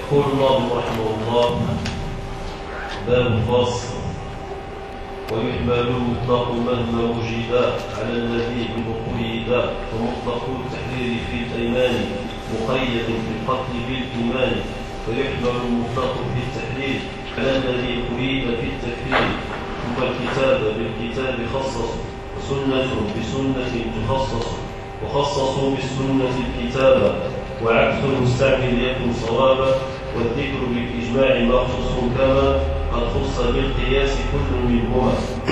يقول الله رحمه الله: باب فاصل. ويحمل المطلق مهما وجد على الذي قيد، فمطلق التحرير في الأيمان مقيد في القتل بالإيمان. ويحمل المطلق في التحرير على الذي قيد في التكفير. ثم الكتاب بالكتاب خصص، وسنة بسنة تخصص، وخصصوا بالسنة الكتاب، وعكس المستعمل يكن صوابا. والذكر بالإجماع مخصوص كما قد خص بالقياس كل منهما.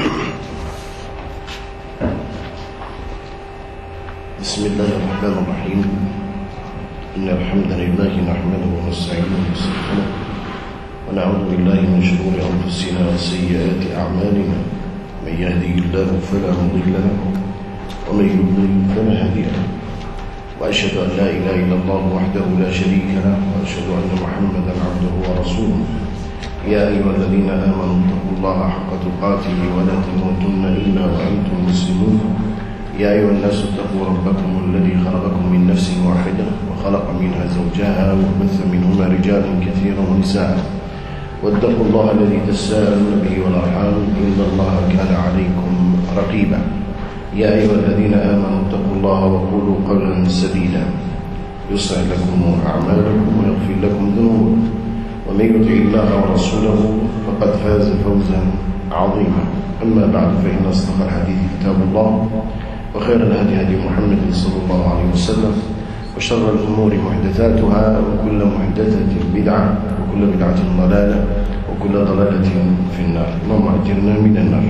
بسم الله الرحمن الرحيم. إن الحمد لله نحمده ونستعينه ونستغفره ونعوذ بالله من شرور أنفسنا وسيئات أعمالنا. من يهدي الله فلا مضل له ومن يضلل فلا هادي له. وأشهد أن لا إله إلا الله وحده لا شريك له، وأشهد أن محمدا عبده ورسوله. يا أيها الذين آمنوا اتقوا الله حق تقاته ولا تموتن إلا وأنتم مسلمون. يا أيها الناس اتقوا ربكم الذي خلقكم من نفس واحدة وخلق منها زوجها وبث منهما رجالا كثيرا ونساء. واتقوا الله الذي تساءلون به والأرحام إن الله كان عليكم رقيبا. يا أيها الذين آمنوا اتقوا الله وقولوا قولا سديدا يصلح لكم أعمالكم ويغفر لكم ذنوبكم، ومن يطع الله ورسوله فقد فاز فوزا عظيما. أما بعد، فإن أصدق الحديث كتاب الله، وخير الهدي هدي محمد صلى الله عليه وسلم، وشر الأمور محدثاتها، وكل محدثة بدعة، وكل بدعة ضلالة، وكل ضلالة في النار. اللهم أجرنا من النار.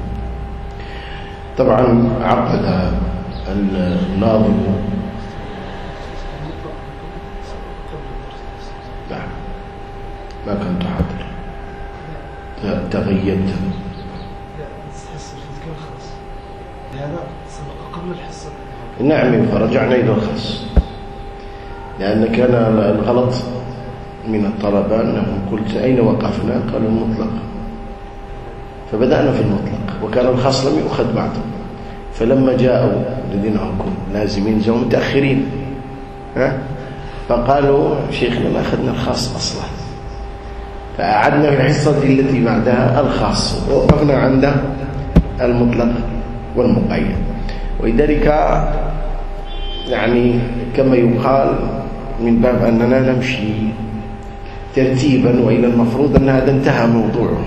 طبعا عقد الناظم ما كنت حاضر، تغيبت. قبل الحصة. نعم، فرجعنا إلى الخاص، لأن كان الغلط من الطلبة أنهم قلت أين وقفنا؟ قالوا المطلق، فبدأنا في المطلق، وكان الخاص لم يؤخذ بعده. فلما جاءوا الذين هم لازمين جاءوا متأخرين، فقالوا شيخنا ما أخذنا الخاص أصلا، فأعدنا في الحصة التي بعدها الخاص، ووقفنا عند المطلق والمقيد. ولذلك يعني كما يقال من باب أننا نمشي ترتيبا، وإلى المفروض أن هذا انتهى موضوعه،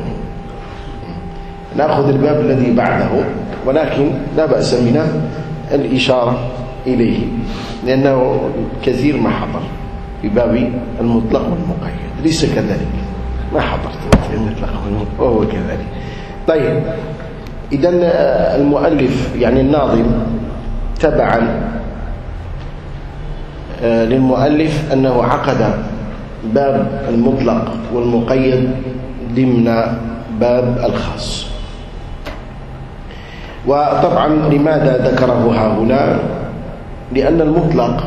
نأخذ الباب الذي بعده، ولكن لا بأس من الإشارة إليه، لأنه كثير ما حضر في باب المطلق والمقيد. ليس كذلك، ما حضرت في المطلق والمقيد وهو كذلك. طيب، إذن المؤلف يعني الناظم تبعا للمؤلف أنه عقد باب المطلق والمقيد ضمن باب الخاص. وطبعا لماذا ذكره ها هنا؟ لأن المطلق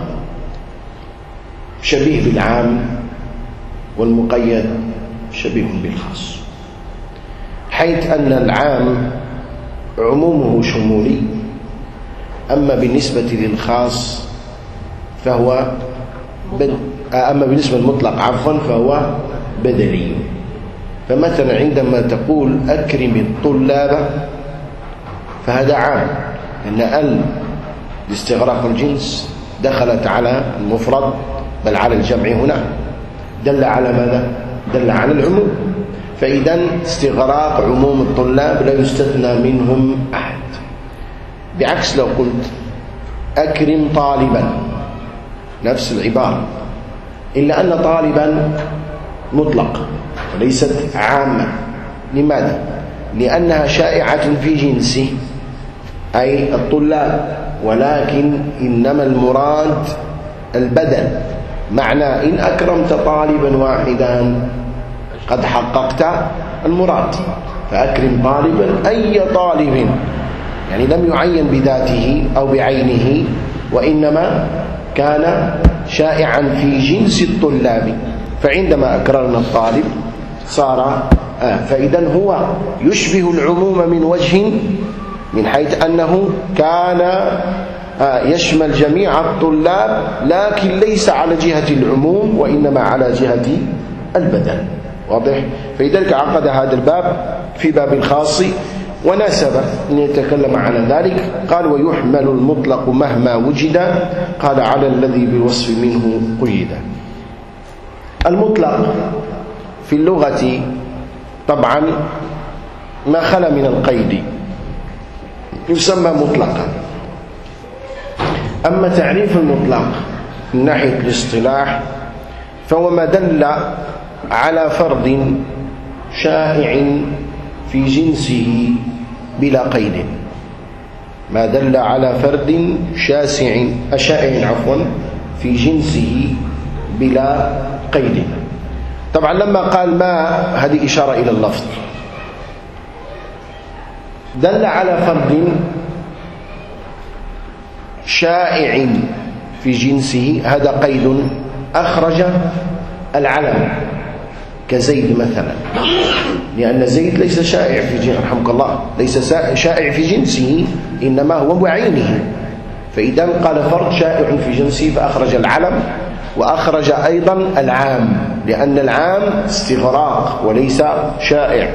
شبيه بالعام، والمقيد شبيه بالخاص، حيث أن العام عمومه شمولي، أما بالنسبة للخاص فهو أما بالنسبة للمطلق فهو بدلي. فمثلا عندما تقول أكرم الطلاب فهذا عام، لأن لاستغراق الجنس دخلت على المفرد بل على الجمع هنا، دل على ماذا؟ دل على العموم. فإذا استغراق عموم الطلاب لا يستثنى منهم أحد، بعكس لو قلت أكرم طالبا نفس العبارة، إلا أن طالبا مطلق وليست عامة. لماذا؟ لأنها شائعة في جنسه أي الطلاب، ولكن إنما المراد البدل. معنى إن أكرمت طالبا واحدا قد حققت المراد، فأكرم طالبا أي طالب، يعني لم يعين بذاته أو بعينه، وإنما كان شائعا في جنس الطلاب. فعندما أكرمنا الطالب صار فإذا هو يشبه العموم من وجه، من حيث أنه كان يشمل جميع الطلاب، لكن ليس على جهة العموم وإنما على جهة البدل. واضح؟ فلذلك عقد هذا الباب في باب الخاص، وناسب أن يتكلم على ذلك. قال: ويحمل المطلق مهما وجد، قال: على الذي بالوصف منه قيد. المطلق في اللغة طبعا ما خلا من القيد يسمى مطلقا. أما تعريف المطلق من ناحية الاصطلاح فهو ما دل على فرد شائع في جنسه بلا قيد. ما دل على فرد شائع في جنسه بلا قيد. طبعا لما قال ما، هذه إشارة إلى اللفظ. دل على فرد شائع في جنسه، هذا قيد أخرج العلم كزيد مثلا، لأن زيد ليس شائع في جنسه، رحمك الله، ليس شائع في جنسه، إنما هو بعينه. فإذا قال فرد شائع في جنسه فأخرج العلم وأخرج أيضا العام، لأن العام استغراق وليس شائع.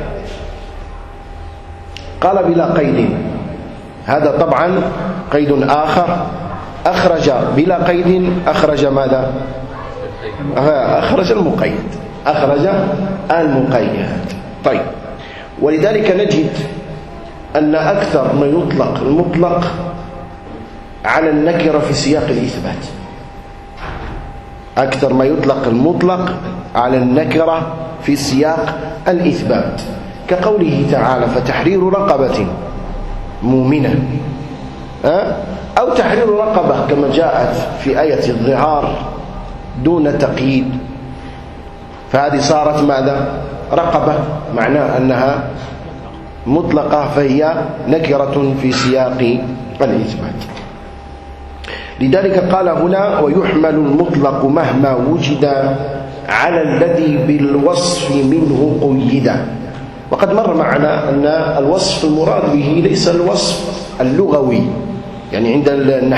قال بلا قيد، هذا طبعا قيد آخر. أخرج بلا قيد، أخرج ماذا؟ أخرج المقيد، أخرج المقيد. طيب، ولذلك نجد أن أكثر ما يطلق المطلق على النكرة في سياق الإثبات. أكثر ما يطلق المطلق على النكرة في سياق الإثبات، كقوله تعالى: فتحرير رقبة مؤمنة، أو تحرير رقبة كما جاءت في آية الظهار دون تقييد، فهذه صارت ماذا؟ رقبة، معناه أنها مطلقة، فهي نكرة في سياق الإثبات. لذلك قال هنا: ويحمل المطلق مهما وجد على الذي بالوصف منه قيد. وقد مر معنا أن الوصف المراد به ليس الوصف اللغوي، يعني عند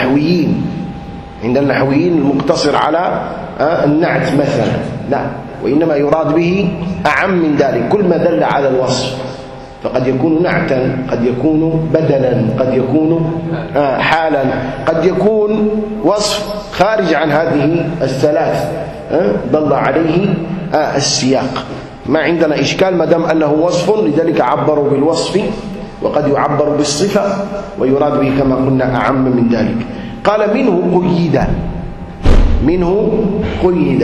النحويين المقتصر على النعت مثلا، لا، وإنما يراد به أعم من ذلك، كل ما دل على الوصف، فقد يكون نعتا، قد يكون بدلا، قد يكون حالا، قد يكون وصف خارج عن هذه الثلاث دل عليه السياق. ما عندنا إشكال ما دام أنه وصف، لذلك عبروا بالوصف، وقد يعبر بالصفة ويراد به كما قلنا أعم من ذلك. قال: منه قيد، منه قيد.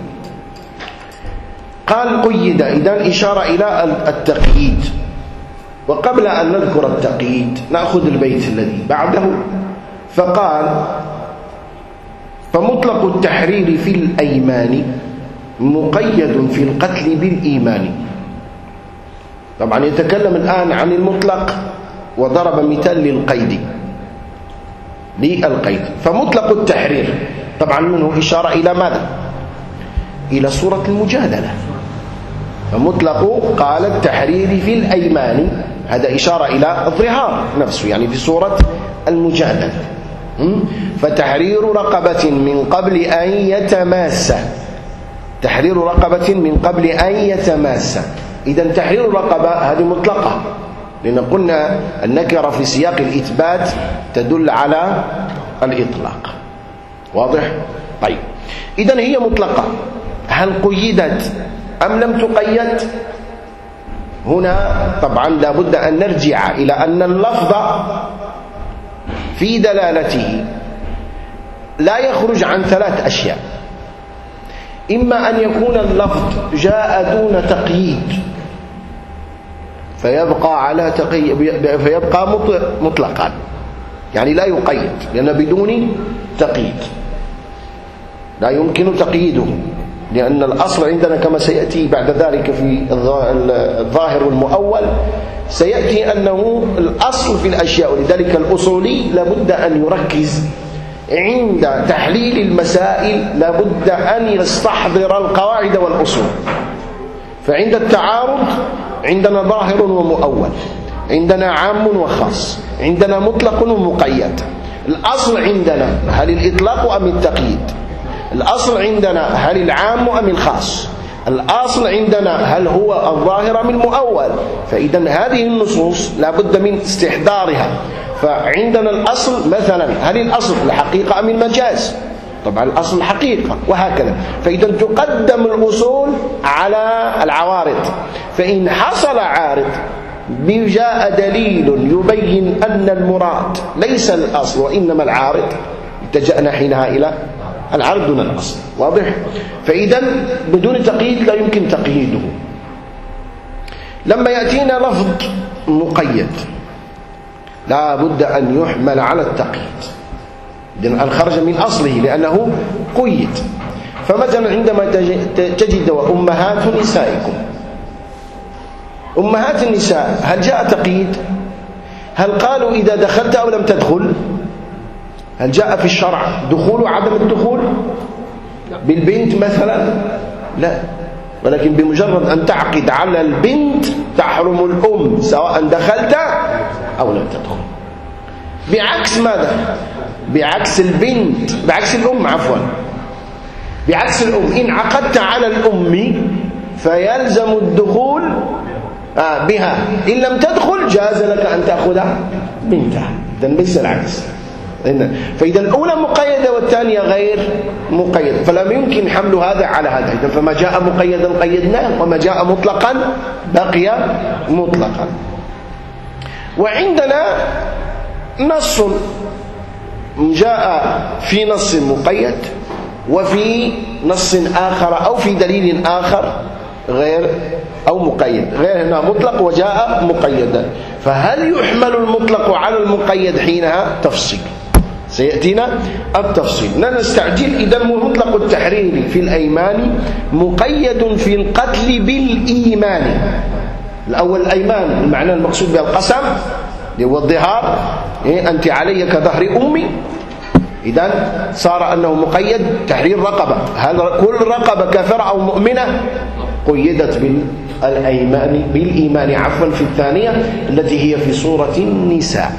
قال قيد، إذن إشارة إلى التقييد. وقبل أن نذكر التقييد نأخذ البيت الذي بعده، فقال: فمطلق التحرير في الأيمان مقيد في القتل بالإيمان. طبعا يتكلم الآن عن المطلق وضرب مثال للقيد. فمطلق التحرير طبعا منه إشارة إلى ماذا؟ إلى سورة المجادلة. فمطلق قال التحرير في الأيمان، هذا إشارة إلى الظهار نفسه، يعني في سورة المجادلة. فتحرير رقبة من قبل أن يتماس، تحرير رقبة من قبل أن يتماس. إذن تحرير الرقبة هذه مطلقة، لأن قلنا النكرة في سياق الإثبات تدل على الإطلاق. واضح؟ طيب، إذن هي مطلقة. هل قيدت أم لم تقيد؟ هنا طبعا لابد أن نرجع إلى أن اللفظ في دلالته لا يخرج عن ثلاث أشياء: إما أن يكون اللفظ جاء دون تقييد فيبقى مطلقا، يعني لا يقيد، لأن بدون تقييد لا يمكن تقييده، لأن الأصل عندنا كما سيأتي بعد ذلك في الظاهر والمؤول، سيأتي أنه الأصل في الأشياء. ولذلك الأصولي لابد أن يركز عند تحليل المسائل، لابد أن يستحضر القواعد والأصول. فعند التعارض عندنا ظاهر ومؤول، عندنا عام وخاص، عندنا مطلق ومقيد. الأصل عندنا هل الإطلاق أم التقييد؟ الأصل عندنا هل العام أم الخاص؟ الأصل عندنا هل هو الظاهر من المؤول؟ فإذا هذه النصوص لا بد من استحضارها. فعندنا الأصل مثلا هل الأصل الحقيقة أم المجاز؟ طبعا الأصل الحقيقة، وهكذا. فإذا تقدم الأصول على العوارض. فإن حصل عارض جاء دليل يبين أن المراد ليس الأصل وإنما العارض، اتجأنا حينها إلى العارض دون الأصل. واضح؟ فإذا بدون تقييد لا يمكن تقييده. لما يأتينا لفظ مقيد لا بد أن يحمل على التقييد، أن خرج من أصله لأنه قيد. فمثلا عندما تجد وأمهات نسائكم، أمهات النساء هل جاء تقييد؟ هل قالوا إذا دخلت أو لم تدخل؟ هل جاء في الشرع دخول وعدم الدخول بالبنت مثلا؟ لا، ولكن بمجرد أن تعقد على البنت تحرم الأم سواء دخلت أو لم تدخل. بعكس ماذا؟ بعكس البنت، بعكس الأم عفوا، بعكس الأم إن عقدت على الأم فيلزم الدخول بها، إن لم تدخل جاز لك أن تأخذ بنتها. إذن ليس العكس. فإذا الأولى مقيدة والثانية غير مقيدة، فلا يمكن حمل هذا على هذا. إذن فما جاء مقيدا قيدناه، وما جاء مطلقا بقي مطلقا. وعندنا نص جاء في نص مقيد وفي نص آخر أو في دليل آخر غير أو مقيد، غير هنا مطلق وجاء مقيدا. فهل يحمل المطلق على المقيد حينها؟ تفصيل سيأتينا التفصيل. لا نستعجل. إذا مطلق التحرير في الأيمان مقيد في القتل بالإيمان. الأول الأيمان المعنى المقصود بها القسم هو الظهار، أنت علي كظهر أمي. إذن صار أنه مقيد تحرير رقبة. هل كل رقبة كافرة أو مؤمنة؟ قيدت بالإيمان عفوا في الثانية التي هي في سورة النساء،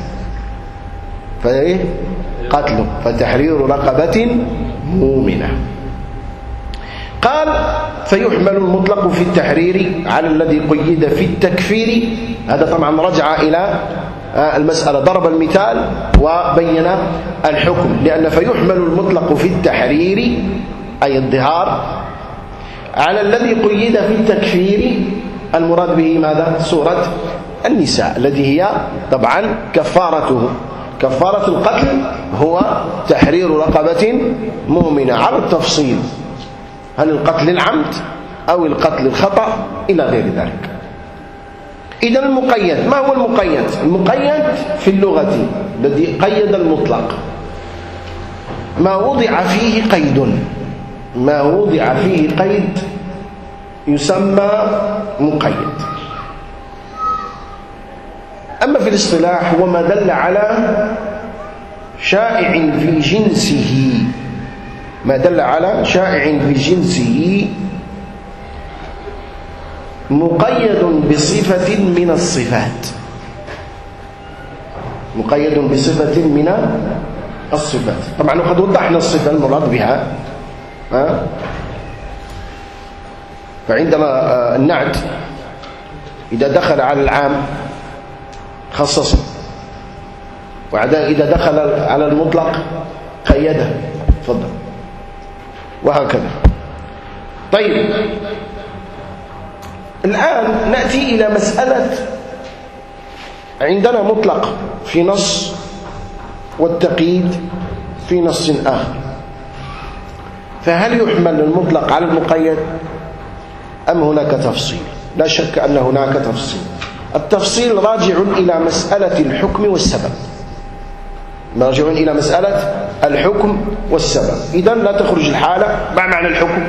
قتل فتحرير رقبة مؤمنة. قال فيحمل المطلق في التحرير على الذي قيد في التكفير. هذا طبعا رجع إلى المسألة، ضرب المثال وبين الحكم. لأن فيحمل المطلق في التحرير أي الظهار على الذي قيد في التكفير، المراد به ماذا؟ سورة النساء التي هي طبعا كفارته، كفارة القتل هو تحرير رقبة مؤمنة على التفصيل، هل القتل العمد أو القتل الخطأ إلى غير ذلك. إذا المقيد، ما هو المقيد؟ المقيد في اللغة الذي قيد المطلق ما وضع فيه قيد، ما وضع فيه قيد يسمى مقيد. أما في الاصطلاح هو ما دل على شائع في جنسه، ما دل على شائع في جنسه مقيد بصفة من الصفات، مقيد بصفة من الصفات. طبعا وقد وضحنا الصفة المراد بها. فعندنا النعت إذا دخل على العام خصصه، وإذا دخل على المطلق قيده. تفضل. وهكذا. طيب الآن نأتي إلى مسألة عندنا مطلق في نص والتقييد في نص آخر، فهل يحمل المطلق على المقيد أم هناك تفصيل؟ لا شك أن هناك تفصيل. التفصيل راجع إلى مسألة الحكم والسبب، راجع إلى مسألة الحكم والسبب. إذن لا تخرج الحالة. ما معنى الحكم؟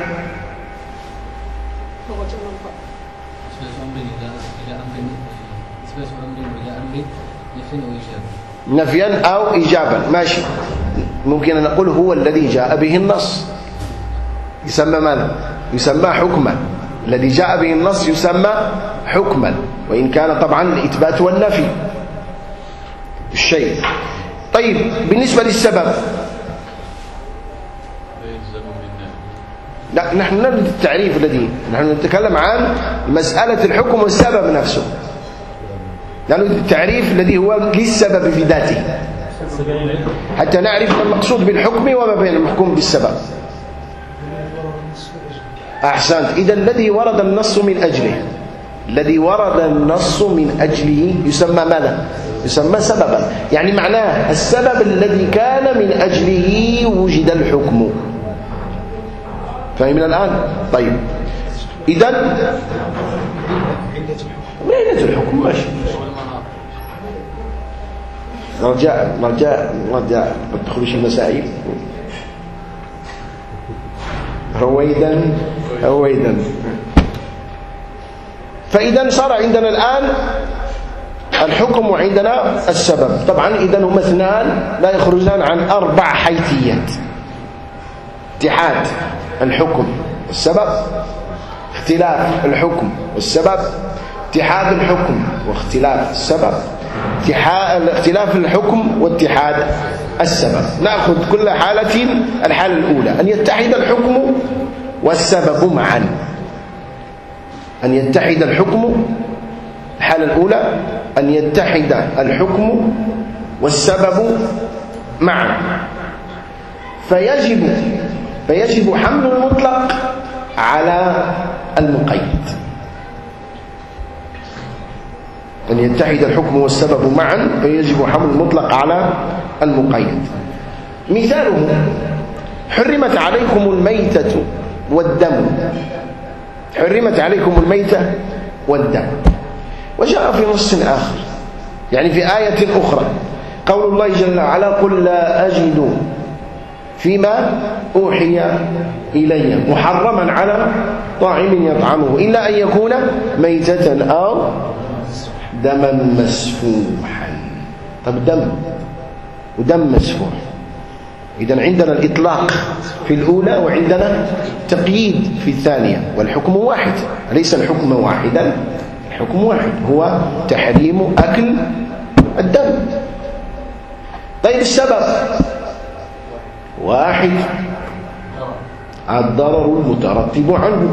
نفيا أو إيجابا، ماشي. ممكن أن نقول هو الذي جاء به النص، يسمى ماذا؟ يسمى حكما. الذي جاء به النص يسمى حكما، وإن كان طبعا الإثبات والنفي الشيء. طيب بالنسبة للسبب، لا نحن نريد التعريف الذي نحن نتكلم عن مسألة الحكم والسبب نفسه، نريد التعريف الذي هو للسبب بذاته حتى نعرف ما المقصود بالحكم وما بين المحكوم بالسبب. أحسنت. إذا الذي ورد النص من أجله، الذي ورد النص من أجله يسمى ماذا؟ يسمى سببا. يعني معناه السبب الذي كان من أجله وجد الحكم. فهمنا الآن؟ طيب إذا من علة الحكم ماشي. رجاء ما تدخلوش المسائل رويدا. فإذا صار عندنا الآن الحكم وعندنا السبب. طبعا إذا هما اثنان لا يخرجان عن 4 حيثيات: اتحاد الحكم والسبب، اختلاف الحكم والسبب، اتحاد الحكم واختلاف السبب، اختلاف الحكم واتحاد السبب. نأخذ كل حالة. الحالة الأولى أن يتحد الحكم والسبب معا. أن يتحد الحكم، الحالة الأولى أن يتحد الحكم والسبب معا، فيجب حمل المطلق على المقيد. أن يتحد الحكم والسبب معا فيجب حمل المطلق على المقيد. مثاله: حرمت عليكم الميتة والدم. حرمت عليكم الميتة والدم. وجاء في نص آخر، يعني في آية أخرى، قول الله جل وعلا: قل لا أجد فيما أوحي إلي محرما على طاعم يطعمه إلا أن يكون ميتة أو دما مسفوحا. طب دم ودم مسفوح، إذن عندنا الإطلاق في الأولى وعندنا تقييد في الثانية، والحكم واحد. ليس الحكم واحدا، الحكم واحد هو تحريم أكل الدم. طيب السبب واحد، الضرر المترتب عنه،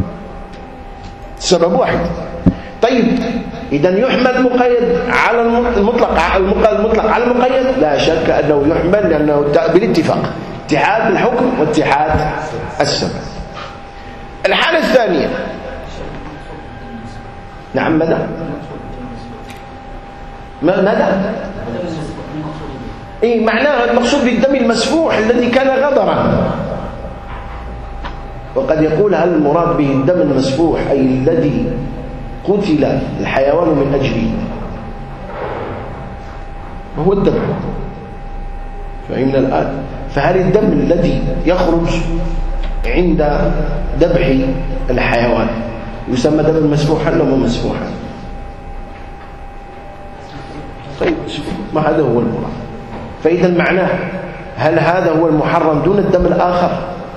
السبب واحد. طيب إذن يحمل مقيد على المطلق على المقيد؟ لا شك أنه يحمل، لأنه بالاتفاق اتحاد الحكم واتحاد السبب. الحالة الثانية، نعم ماذا؟ معناها المقصود بالدم المسفوح الذي كان غدرا. وقد يقول هل المراد به الدم المسفوح أي الذي قتل الحيوان من أجله، وهو الدم. فهمنا الآن؟ فهل الدم الذي يخرج عند ذبح الحيوان يسمى دما مسفوحا أو مسفوحا؟ طيب ما هذا هو المراد. فإذا معناه هل هذا هو المحرم دون الدم الآخر؟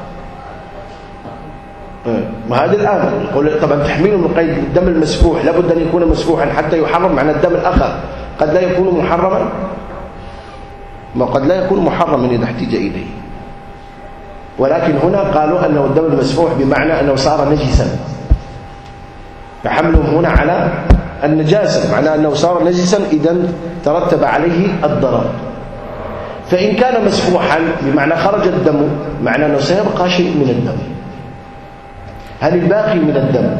وهذا الآن يقول طبعا تحميل من قيد الدم المسفوح لابد أن يكون مسفوحا حتى يحرم، معنى الدم الآخر قد لا يكون محرما، ما قد لا يكون محرما إذا احتج إليه. ولكن هنا قالوا أنه الدم المسفوح بمعنى أنه صار نجسا، فحملهم هنا على النجاسة، معنى أنه صار نجسا إذن ترتب عليه الضرر. فإن كان مسفوحا بمعنى خرج الدم، معنى أنه سيبقى شيء من الدم. هل الباقي من الدم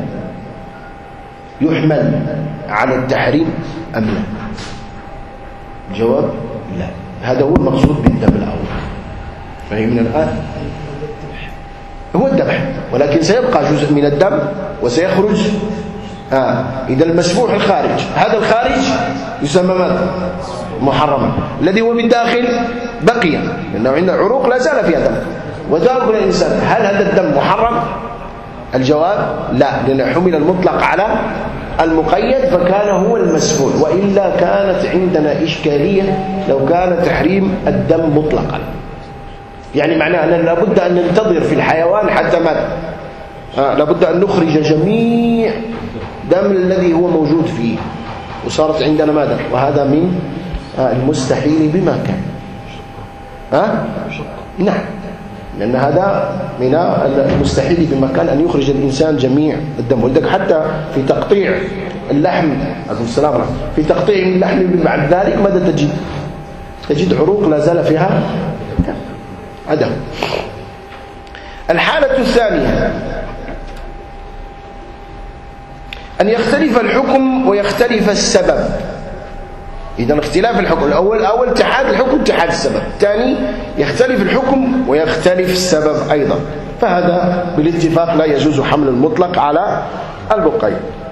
يحمل على التحريم أم لا؟ الجواب لا. هذا هو المقصود بالدم الأول. فهمنا الآن؟ هو الذبح، ولكن سيبقى جزء من الدم وسيخرج. إذا المسفوح الخارج، هذا الخارج يسمى ماذا؟ محرما. الذي هو بالداخل بقي، لأنه عندنا عروق لا زال فيها دم. وتأكل الإنسان، هل هذا الدم محرم؟ الجواب لا، لأنه حمل المطلق على المقيد فكان هو المسفوح. وإلا كانت عندنا إشكالية لو كان تحريم الدم مطلقا، يعني معناه أننا لابد أن ننتظر في الحيوان حتى ماذا؟ لابد أن نخرج جميع دم الذي هو موجود فيه، وصارت عندنا ماذا؟ وهذا من المستحيل بما كان. نعم، لأن هذا من المستحيل بمكان أن يخرج الإنسان جميع الدم. ولذلك حتى في تقطيع اللحم في تقطيع اللحم بعد ذلك ماذا تجد عروق لا زال فيها عدم. الحالة الثانية أن يختلف الحكم ويختلف السبب. إذا اختلاف الحكم الأول اتحاد الحكم اتحاد السبب، الثاني يختلف الحكم ويختلف السبب أيضا، فهذا بالاتفاق لا يجوز حمل المطلق على المقيد.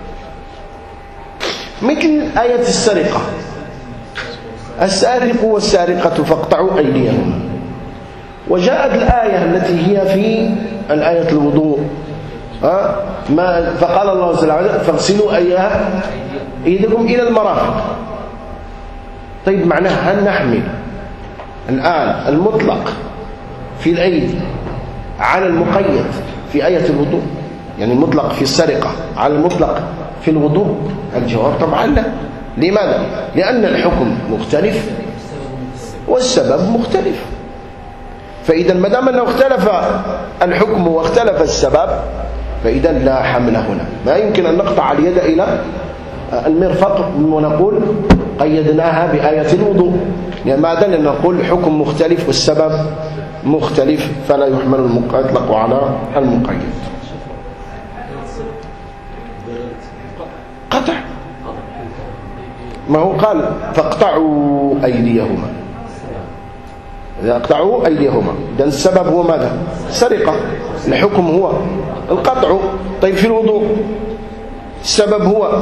مثل آية السرقة: السارق والسارقة فاقطعوا أيديهما. وجاءت الآية التي هي في الآية الوضوء فقال الله تعالى: فاغسلوا أيديكم إلى المرافق. طيب معناها هل نحمل الآن المطلق في الأيدي على المقيد في آية الوضوء؟ يعني المطلق في السرقة على المطلق في الوضوء؟ الجواب طبعا لا. لماذا؟ لأن الحكم مختلف والسبب مختلف. فإذا ما دام أنه اختلف الحكم واختلف السبب فإذا لا حمل هنا. ما يمكن أن نقطع اليد إلى المرفق ونقول قيدناها بآية الوضوء. لماذا؟ لأن نقول الحكم مختلف والسبب مختلف، فلا يحمل المطلق على المقيد. قطع، ما هو قال فاقطعوا أيديهما، اقطعوا أيديهما، إذن السبب هو ماذا؟ سرقة، الحكم هو القطع. طيب في الوضوء السبب هو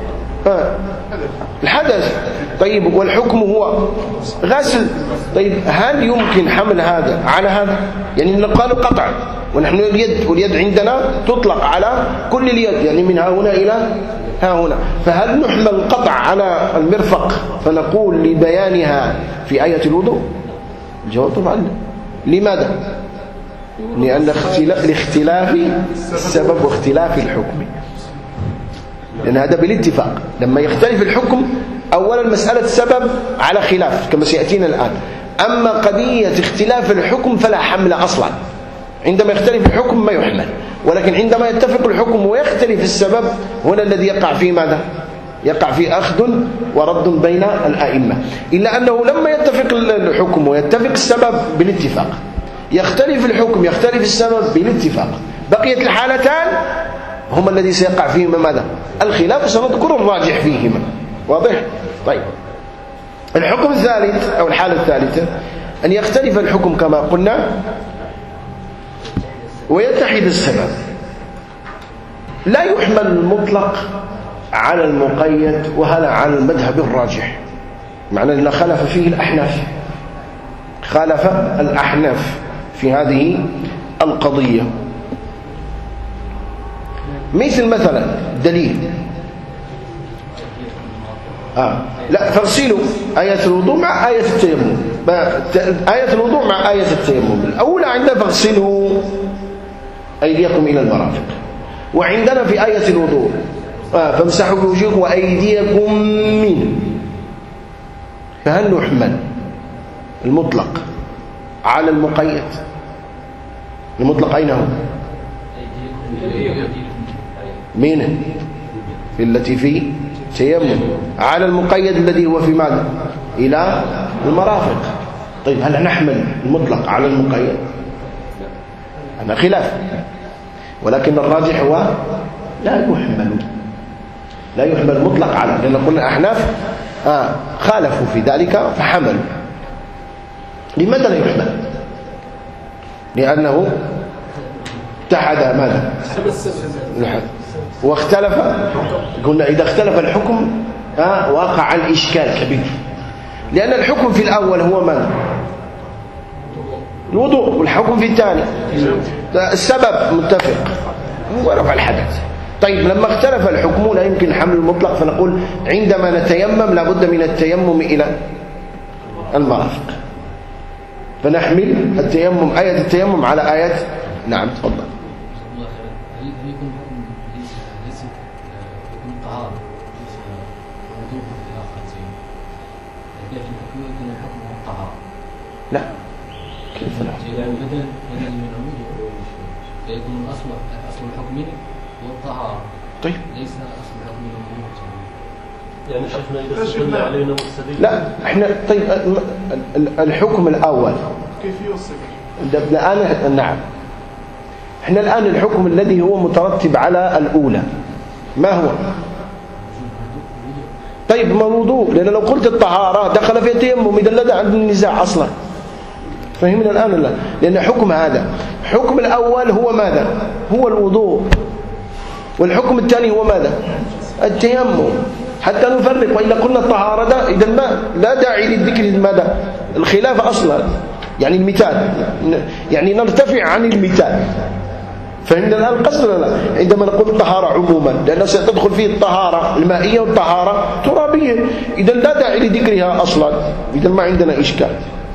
الحدث، طيب والحكم هو غسل. طيب هل يمكن حمل هذا على هذا؟ يعني نقال قطع ونحن اليد، واليد عندنا تطلق على كل اليد، يعني من ها هنا إلى ها هنا، فهل نحمل القطع على المرفق فنقول لبيانها في آية الوضوء؟ الجواب طبعا لا. لماذا؟ لأن لاختلاف السبب واختلاف الحكم، لأن هذا بالاتفاق. لما يختلف الحكم أولا مسألة السبب على خلاف كما سيأتينا الآن، أما قضية اختلاف الحكم فلا حمل أصلا. عندما يختلف الحكم ما يحمل، ولكن عندما يتفق الحكم ويختلف السبب هنا الذي يقع فيه ماذا؟ يقع فيه أخذ ورد بين الأئمة. إلا أنه لما يتفق الحكم ويتفق السبب بالاتفاق، يختلف الحكم يختلف السبب بالاتفاق، بقيت الحالتان هما الذي سيقع فيهما ماذا؟ الخلاف، وسنذكر الراجح فيهما. واضح؟ طيب الحكم الثالث أو الحالة الثالثة أن يختلف الحكم كما قلنا ويتحد السبب. لا يحمل المطلق على المقيد، وهذا على المذهب الراجح، معنى أن خالف فيه الأحناف، خالف الأحناف في هذه القضية. مثلا دليل لا فاغسلوا آية الوضوء مع آية التيمم، آية الوضوء مع آية التيمم. الأولى عندنا فاغسلوا أيديكم إلى المرافق، وعندنا في آية الوضوء فامسحوا بوجوهكم وأيديكم منه. فهل نحمل المطلق على المقيد؟ المطلق أين هو؟ مين؟ في التي في تيمم، على المقيد الذي هو في ماذا؟ إلى المرافق. طيب هل نحمل المطلق على المقيد؟ أنا خلاف، ولكن الراجح هو لا يحمل المطلق على، لأن قلنا الأحناف خالفوا في ذلك فحملوا. لماذا لا يحمل؟ لأنه اتحد ماذا؟ واختلف. قلنا إذا اختلف الحكم وقع الإشكال كبير، لأن الحكم في الأول هو ماذا؟ الوضوء، والحكم في الثاني السبب متفق ورفع الحدث. طيب لما اختلف الحكم لا يمكن حمل المطلق، فنقول عندما نتيمم لابد من التيمم إلى المرافق، فنحمل التيمم آية التيمم على آية. نعم تفضل. لا كيف لا؟ يعني بدل من عمود يكون أصل الحكم هو الطهارة. طيب ليس أصل الحكم العمود. يعني شيخنا إذا استدل علينا مستدل. لا احنا طيب الحكم الأول كيفية الصفة. الآن نعم احنا الآن الحكم الذي هو مترتب على الأولى ما هو؟ طيب ما الوضوء؟ لأن لو قلت الطهارة دخل في التيمم إذا لا عندنا النزاع أصلا. فهمنا الآن لا؟ لأن حكم هذا حكم الأول هو ماذا؟ هو الوضوء. والحكم الثاني هو ماذا؟ التيمم. حتى نفرق، وإلا قلنا الطهارة ده إذا ما لا داعي للذكر ماذا؟ الخلاف أصلا. يعني المثال يعني نرتفع عن المثال. فهمنا الآن القصد ولا لا؟ عندما نقول الطهارة عموما لأنه ستدخل فيه الطهارة المائية والطهارة ترابية، إذا لا داعي لذكرها أصلا، إذا ما عندنا إشكال.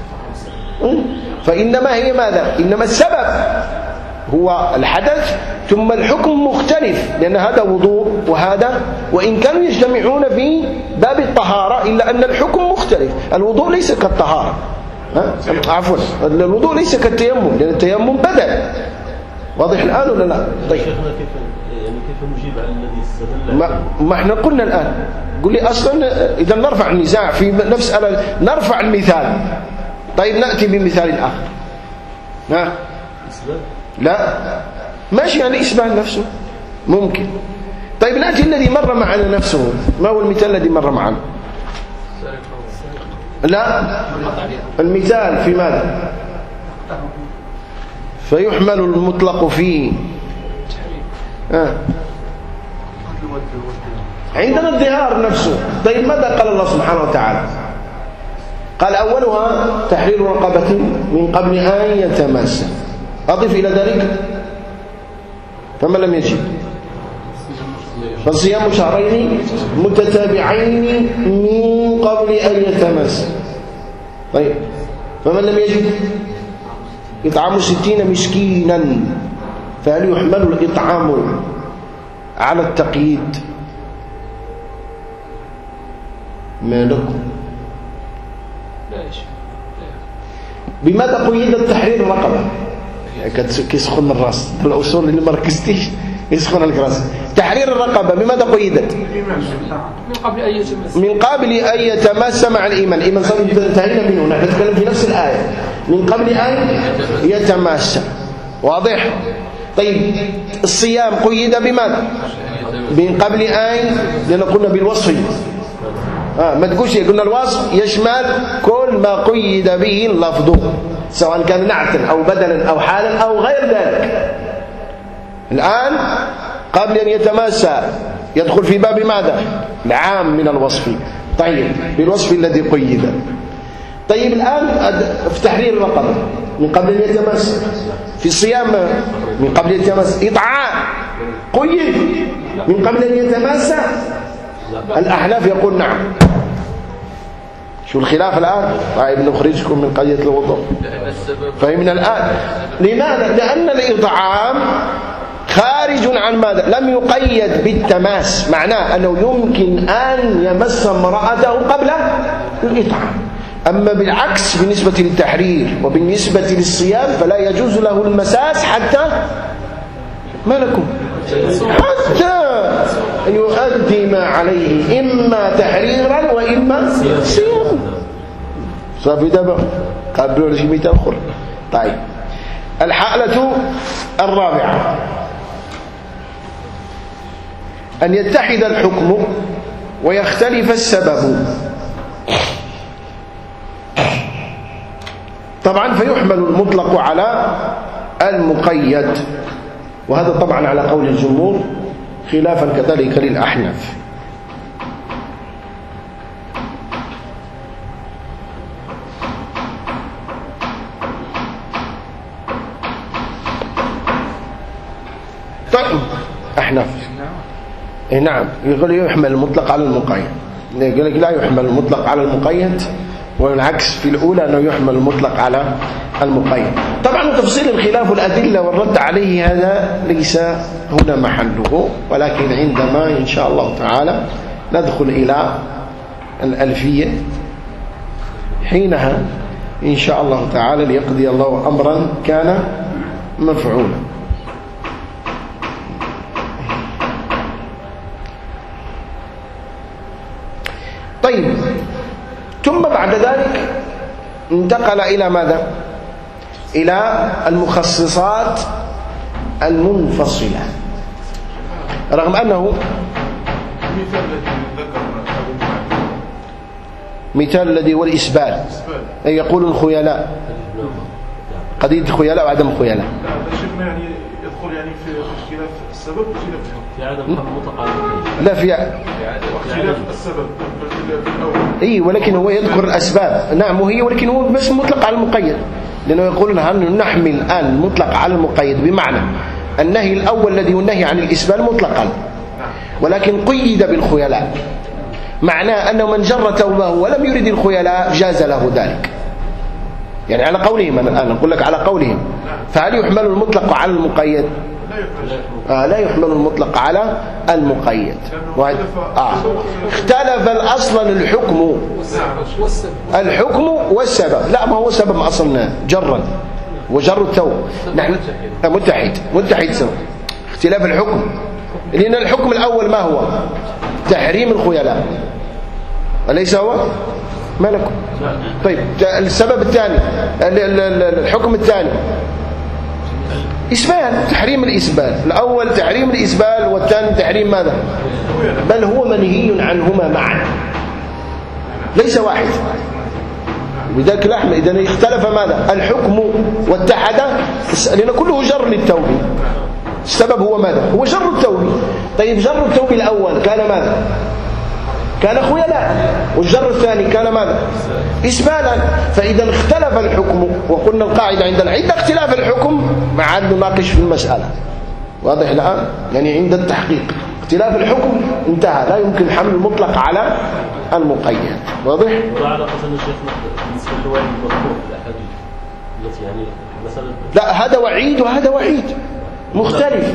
فإنما هي ماذا؟ إنما السبب هو الحدث ثم الحكم مختلف، لأن هذا وضوء وهذا وإن كانوا يجتمعون في باب الطهارة إلا أن الحكم مختلف. الوضوء ليس كالطهارة، عفوا الوضوء ليس كالتيمم لأن التيمم بدل. واضح الآن ولا لا؟ طيب شيخنا كيف نجيب على الذي استدل؟ ما احنا قلنا الآن قل لي أصلا إذا نرفع النزاع في نفس نرفع المثال. طيب نأتي بمثال آخر. ها؟ لا ماشي يعني إسبان نفسه ممكن. طيب نأتي الذي مر معنا نفسه. ما هو المثال الذي مر معنا؟ لا المثال في ماذا؟ فيحمل المطلق فيه عندنا الظهار نفسه. طيب ماذا قال الله سبحانه وتعالى؟ قال أولها تحرير رقبة من قبل أن يتماسا. أضف إلى ذلك فمن لم يجد فصيام شهرين متتابعين من قبل أن يتماسا. طيب فمن لم يجد إطعام 60 مسكينا. فهل يحمل الإطعام على التقييد؟ ما لكم؟ بماذا قيد تحرير الرقبة؟ كيسخن الراس الأصول اللي ما ركزتيش يسخن الراس. تحرير الرقبة بماذا قيدت؟ من قبل أن يتماس مع الإيمان. الإيمان صار انتهينا منه، نحن نتكلم في نفس الآية من قبل أن يتماس. واضح؟ طيب الصيام قيد بماذا؟ من قبل أن، لأن قلنا بالوصف ما تقولش قلنا الوصف يشمل كل ما قيد به اللفظ سواء كان نعتا أو بدلا أو حالا أو غير ذلك. الآن قبل أن يتماسى يدخل في باب ماذا؟ العام من الوصف. طيب بالوصف الذي قيد. طيب الآن في تحرير الرقبة من قبل أن يتماسى، في الصيام من قبل أن يتماسى، إطعام قيد من قبل أن يتماسى. الأحناف يقول نعم. شو الخلاف الآن؟ طيب نخرجكم من قضية الوضوء. فهمنا الآن لماذا؟ لأن الإطعام خارج عن ماذا؟ لم يقيد بالتماس، معناه أنه يمكن أن يمس امرأته قبل الإطعام. أما بالعكس بالنسبة للتحرير وبالنسبة للصيام فلا يجوز له المساس حتى ما لكم؟ حتى يؤدي ما عليه إما تحريرا وإما صيام. صافي دابا قابلوا لشي مثال آخر. طيب الحالة الرابعة أن يتحد الحكم ويختلف السبب. طبعا فيحمل المطلق على المقيد، وهذا طبعا على قول الجمهور خلافا كذلك للأحناف. طيب أحناف نعم يقول يحمل المطلق على المقيد، يقول لك لا يحمل المطلق على المقيد، والعكس في الأولى أنه يحمل المطلق على المقيد. طبعا تفصيل الخلاف والأدلة والرد عليه هذا ليس هنا محله، ولكن عندما إن شاء الله تعالى ندخل إلى الألفية حينها إن شاء الله تعالى ليقضي الله أمرا كان مفعولا. طيب، ثم بعد ذلك انتقل إلى ماذا؟ إلى المخصصات المنفصلة، رغم أنه مثال الذي هو الإسبال، أي يقول الخيلاء، قضية الخيلاء وعدم الخيلاء. لا شيخنا يعني يدخل يعني في اختلاف السبب واختلاف الحكم. في عدم الحكم مطلق. لا، في اختلاف السبب بالأول. إيه، ولكن هو يذكر الأسباب. نعم، وهي ولكن هو بس مطلق على المقيد، لأنه يقول هل نحمل الآن المطلق على المقيد، بمعنى النهي الأول الذي هو النهي عن الإسبال مطلقا، ولكن قيد بالخيلاء، معناه أنه من جر ثوبه ولم يرد الخيلاء جاز له ذلك. يعني على قولهم، أنا الآن أقول لك على قولهم، فهل يحمل المطلق على المقيد؟ لا يحمل المطلق على المقيد. اختلف الأصل الحكم والسبب. لا، ما هو سبب أصلنا جرا وجر الثوب، نحن متحد سوا. اختلاف الحكم، لأن الحكم الأول ما هو؟ تحريم الخيلاء، أليس هو؟ ما لكم؟ طيب، السبب الثاني، الحكم الثاني إسبال، تحريم الإسبال. الأول تحريم الإسبال، والثاني تحريم ماذا؟ بل هو منهي عنهما معا، ليس واحد. بذلك لحم إذا اختلف ماذا؟ الحكم واتحد، لأن كله جر للثوب. السبب هو ماذا؟ هو جر الثوب. طيب، جر الثوب الأول كان ماذا؟ كان خيلاء، والجر الثاني كان ماذا؟ إسبالا. فإذا اختلف الحكم، وقلنا القاعدة عند اختلاف الحكم مع أن نناقش في المسألة، واضح الآن؟ يعني عند التحقيق اختلاف الحكم انتهى، لا يمكن حمل المطلق على المقيد، واضح؟ ولا علاقة شيخنا بالنسبة للوعيد المذكور في الأحاديث التي يعني مثلا؟ لا، هذا وعيد وهذا وعيد مختلف.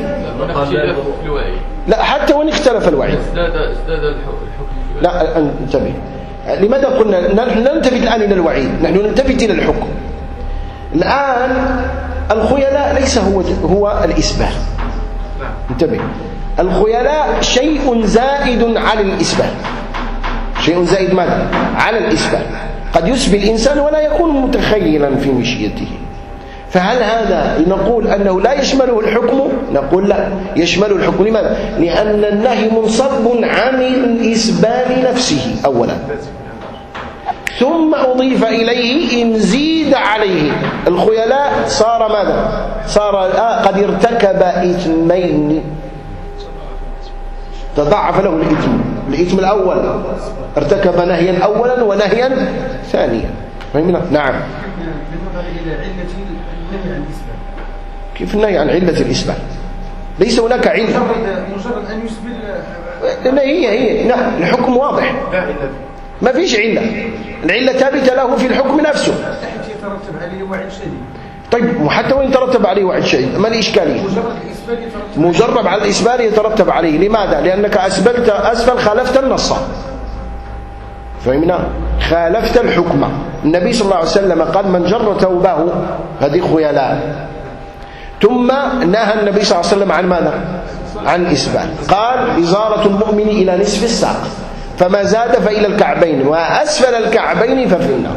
لا، حتى وإن اختلف الوعيد ازداد الحكم. لا، انتبه. لماذا قلنا نحن لا نلتفت الآن إلى الوعيد، نحن نلتفت إلى الحكم الآن. الخيلاء ليس هو الإسبال، انتبه. الخيلاء شيء زائد على الإسبال. شيء زائد ماذا؟ على الإسبال. قد يسبي الإنسان ولا يكون متخيلا في مشيته. فهل هذا نقول أنه لا يشمله الحكم؟ نقول لا، يشمله الحكم. لماذا؟ لأن النهي منصب عن الإسبال نفسه أولا، ثم أضيف إليه إن زيد عليه الخيلاء صار ماذا؟ صار قد ارتكب إثمين، تضاعف له الإثم الأول، ارتكب نهيا أولا ونهيا ثانيا. فهمنا؟ نعم. كيف النهي عن علة الإسبال؟ ليس هناك علة، مجرد أن يسبل. هي نعم، الحكم واضح، ما فيش علة. العلة ثابتة له في الحكم نفسه. يترتب عليه وعيد شديد. طيب، وحتى وإن ترتب عليه وعيد شديد ما الإشكالية؟ مجرد على الإسبال يترتب عليه. لماذا؟ لأنك أسفل خالفت النص، فهمنا؟ خالفت الحكم. النبي صلى الله عليه وسلم قال من جر ثوبه، هذه خيلاء. ثم نهى النبي صلى الله عليه وسلم عن ماذا؟ عن الإسبال. قال إزارة المؤمن إلى نصف الساق، فما زاد فإلى الكعبين، وأسفل الكعبين ففي النار.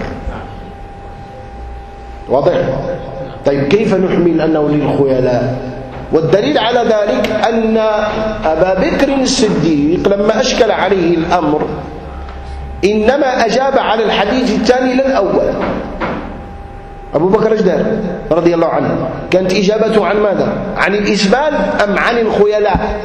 واضح؟ طيب، كيف نحمل أنه للخيلاء؟ والدليل على ذلك أن أبا بكر الصديق لما أشكل عليه الأمر إنما أجاب على الحديث الثاني لا الأول. أبو بكر اجدار رضي الله عنه كانت إجابته عن ماذا؟ عن الإسبال أم عن الخيلاء؟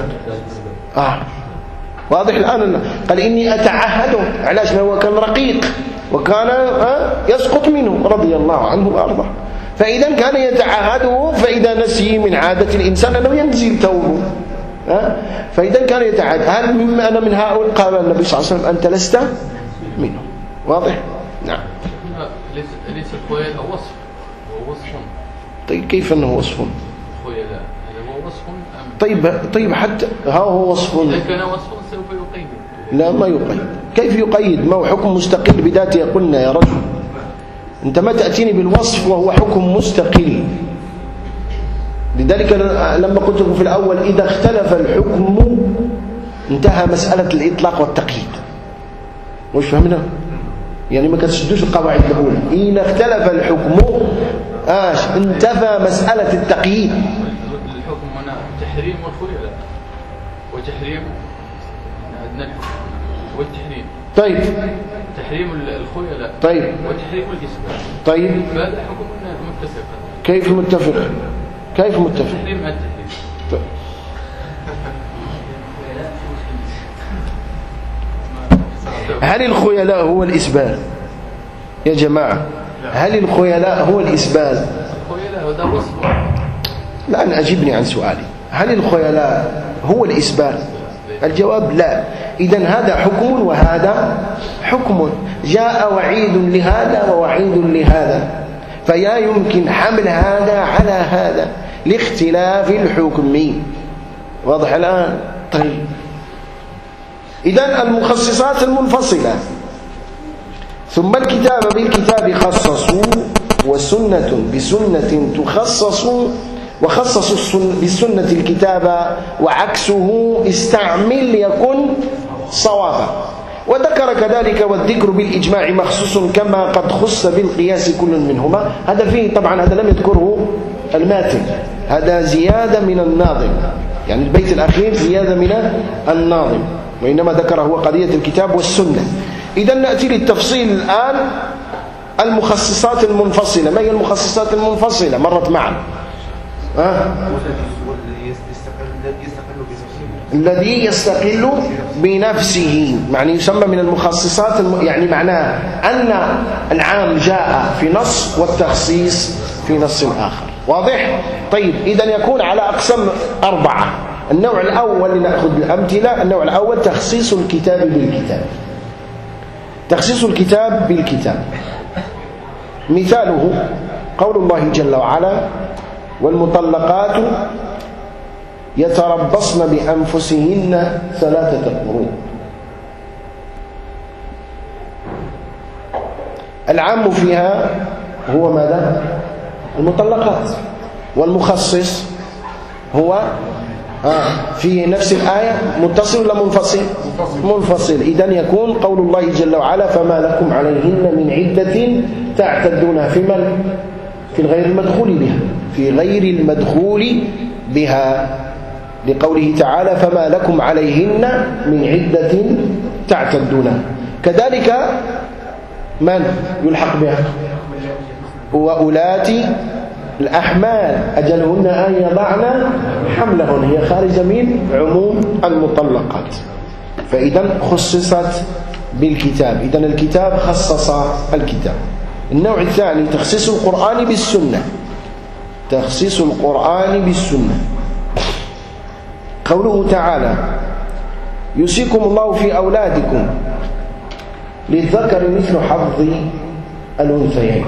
واضح الآن. قال إني أتعهده، علاش؟ هو كان رقيق وكان يسقط منه رضي الله عنه وأرضاه. فإذا كان يتعهده، فإذا نسي من عادة الإنسان أنه ينزل ثوبه، فإذا كان يتعهد. هل مما أنا من هؤلاء؟ قال النبي صلى الله عليه وسلم أنت لست منه. واضح؟ نعم. ليس الخيلاء وصف، هو وصف. طيب، كيف أنه وصف؟ الخيلاء هذا هو وصف أم؟ طيب حتى هو وصف. إذا كان وصفا سوف يقيد. لا، ما يقيد. كيف يقيد؟ ما هو حكم مستقل بذاته. قلنا يا رجل أنت ما تأتيني بالوصف وهو حكم مستقل. لذلك لما قلت لكم في الأول إذا اختلف الحكم انتهى مسألة الإطلاق والتقييد. وش فهمنا؟ يعني ما كتشدوش القواعد الأولى. إذا اختلف الحكم انتفى مسألة التقييد. الحكم هنا تحريم والخيلاء، وتحريم عندنا الحكم والتحريم. طيب تحريم الخيلاء طيب وتحريم الإسباب. طيب هذا حكم متفق. كيف متفق؟ كيف متفق؟ تحريم مع التحريم. طيب. هل الخيلاء هو الإسبال يا جماعة؟ هل الخيلاء هو الإسبال؟ الخيلاء هذا وصف. الآن أجبني عن سؤالي، هل الخيلاء هو الإسبال؟ الجواب لا. إذن هذا حكم وهذا حكم، جاء وعيد لهذا ووعيد لهذا، فيا يمكن حمل هذا على هذا لاختلاف الحكم. واضح الآن؟ طيب، إذن المخصصات المنفصلة. ثم الكتاب بالكتاب خصصوا، وسنة بسنة تخصص، وخصصوا بالسنة الكتاب وعكسه استعمل يكن صوابا. وذكر كذلك والذكر بالإجماع مخصوص كما قد خص بالقياس كل منهما. هذا فيه طبعا، هذا لم يذكره الماتن، هذا زيادة من الناظم، يعني البيت الأخير زيادة من الناظم، وإنما ذكر هو قضية الكتاب والسنة. إذا نأتي للتفصيل الآن. المخصصات المنفصلة، ما هي المخصصات المنفصلة؟ مرت معنا. الذي يستقل بنفسه، يعني يسمى من المخصصات يعني معناه أن العام جاء في نص والتخصيص في نص آخر. واضح؟ طيب، إذا يكون على أقسام 4. النوع الأول لنأخذ الأمثلة. النوع الأول تخصيص الكتاب بالكتاب. تخصيص الكتاب بالكتاب مثاله قول الله جل وعلا: والمطلقات يتربصن بأنفسهن 3 قروء. العام فيها هو ماذا؟ المطلقات. والمخصص هو في نفس الآية متصل ولا منفصل؟ منفصل. إذن يكون قول الله جل وعلا: فما لكم عليهن من عدة تعتدونها في من؟ في الغير المدخول بها، في غير المدخول بها، لقوله تعالى: فما لكم عليهن من عدة تعتدونها. كذلك من يلحق بها؟ وأولات الأحمال أجلهن أن يضعن حملهن، هي خارجة من عموم المطلقات. فإذا خصصت بالكتاب. إذن الكتاب خصص الكتاب. النوع الثاني تخصيص القرآن بالسنة. تخصيص القرآن بالسنة. قوله تعالى: يوصيكم الله في أولادكم للذكر مثل حظ الأنثيين.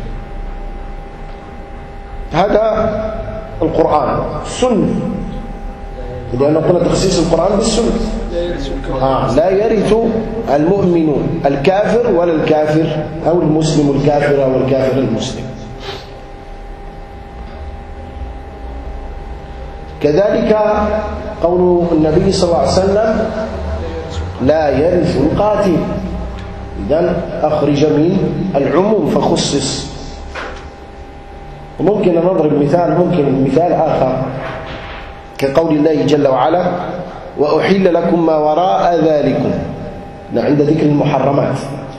هذا القرآن. السنة، لأنه قلنا تخصيص القرآن بالسنة. لا يرث المؤمن الكافر ولا الكافر أو المسلم الكافر أو الكافر المسلم. كذلك قول النبي صلى الله عليه وسلم: لا يرث القاتل. إذن أخرج من العموم فخصص. وممكن نضرب مثال آخر كقول الله جل وعلا: وأحل لكم ما وراء ذلكم، عند ذكر المحرمات.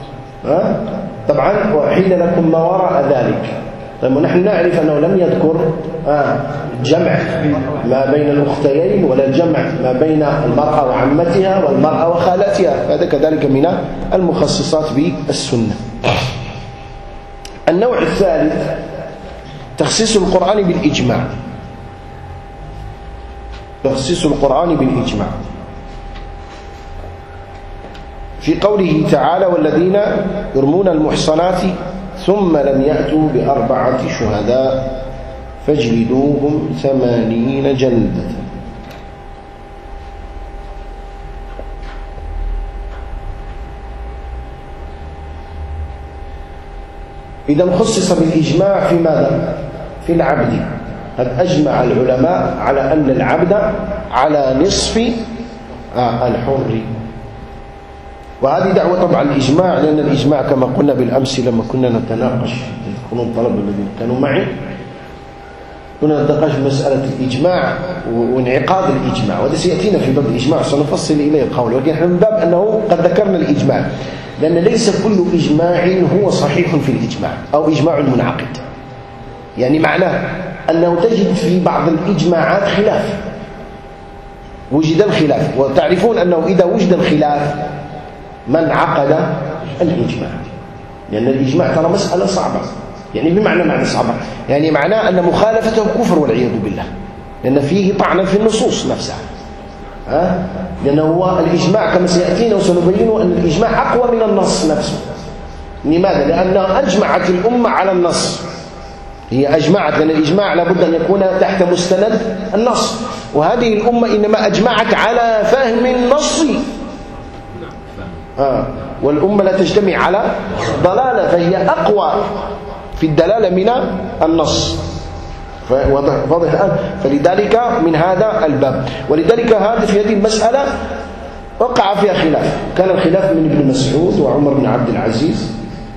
طبعا وأحل لكم ما وراء ذلك. طيب، ونحن نعرف أنه لم يذكر جمع ما بين الأختيين، ولا الجمع ما بين المرأة وعمتها والمرأة وخالتها. هذا كذلك من المخصصات بالسنة. النوع الثالث تخصيص القرآن بالإجماع. تخصيص القرآن بالإجماع في قوله تعالى: والذين يرمون المحصنات ثم لم يأتوا ب4 شهداء فاجلدوهم 80 جلدة. إذا خصص بالإجماع في ماذا؟ في العبد. قد أجمع العلماء على أن العبد على نصف الحر. وهذه دعوة طبعا الإجماع، لأن الإجماع كما قلنا بالأمس لما كنا نتناقش، يذكرون الطلبة الذين كانوا معي، كنا نتناقش مسألة الإجماع وانعقاد الإجماع، وهذا سيأتينا في باب الإجماع سنفصل إليه القول، ولكن نحن من باب أنه قد ذكرنا الإجماع، لأن ليس كل إجماع هو صحيح في الإجماع أو إجماع منعقد. يعني معناه أنه تجد في بعض الإجماعات خلاف، وجد الخلاف، وتعرفون أنه إذا وجد الخلاف من عقد الإجماع، لأن الإجماع ترى مسألة صعبة، يعني بمعنى معنى صعبة، يعني معناه أن مخالفته كفر والعياذ بالله، لأن فيه طعنا في النصوص نفسها. لأنه هو الإجماع كما سيأتينا وسنبينه أن الإجماع أقوى من النص نفسه. لماذا؟ لأنه أجمعت الأمة على النص، هي أجمعت، لأن الإجماع لابد أن يكون تحت مستند النص، وهذه الأمة إنما أجمعت على فهم النص، والأمة لا تجتمع على ضلالة، فهي أقوى في الدلالة من النص. واضح الآن؟ فلذلك من هذا الباب، ولذلك هذا في هذه المسألة وقع فيها خلاف، كان الخلاف من ابن مسعود وعمر بن عبد العزيز،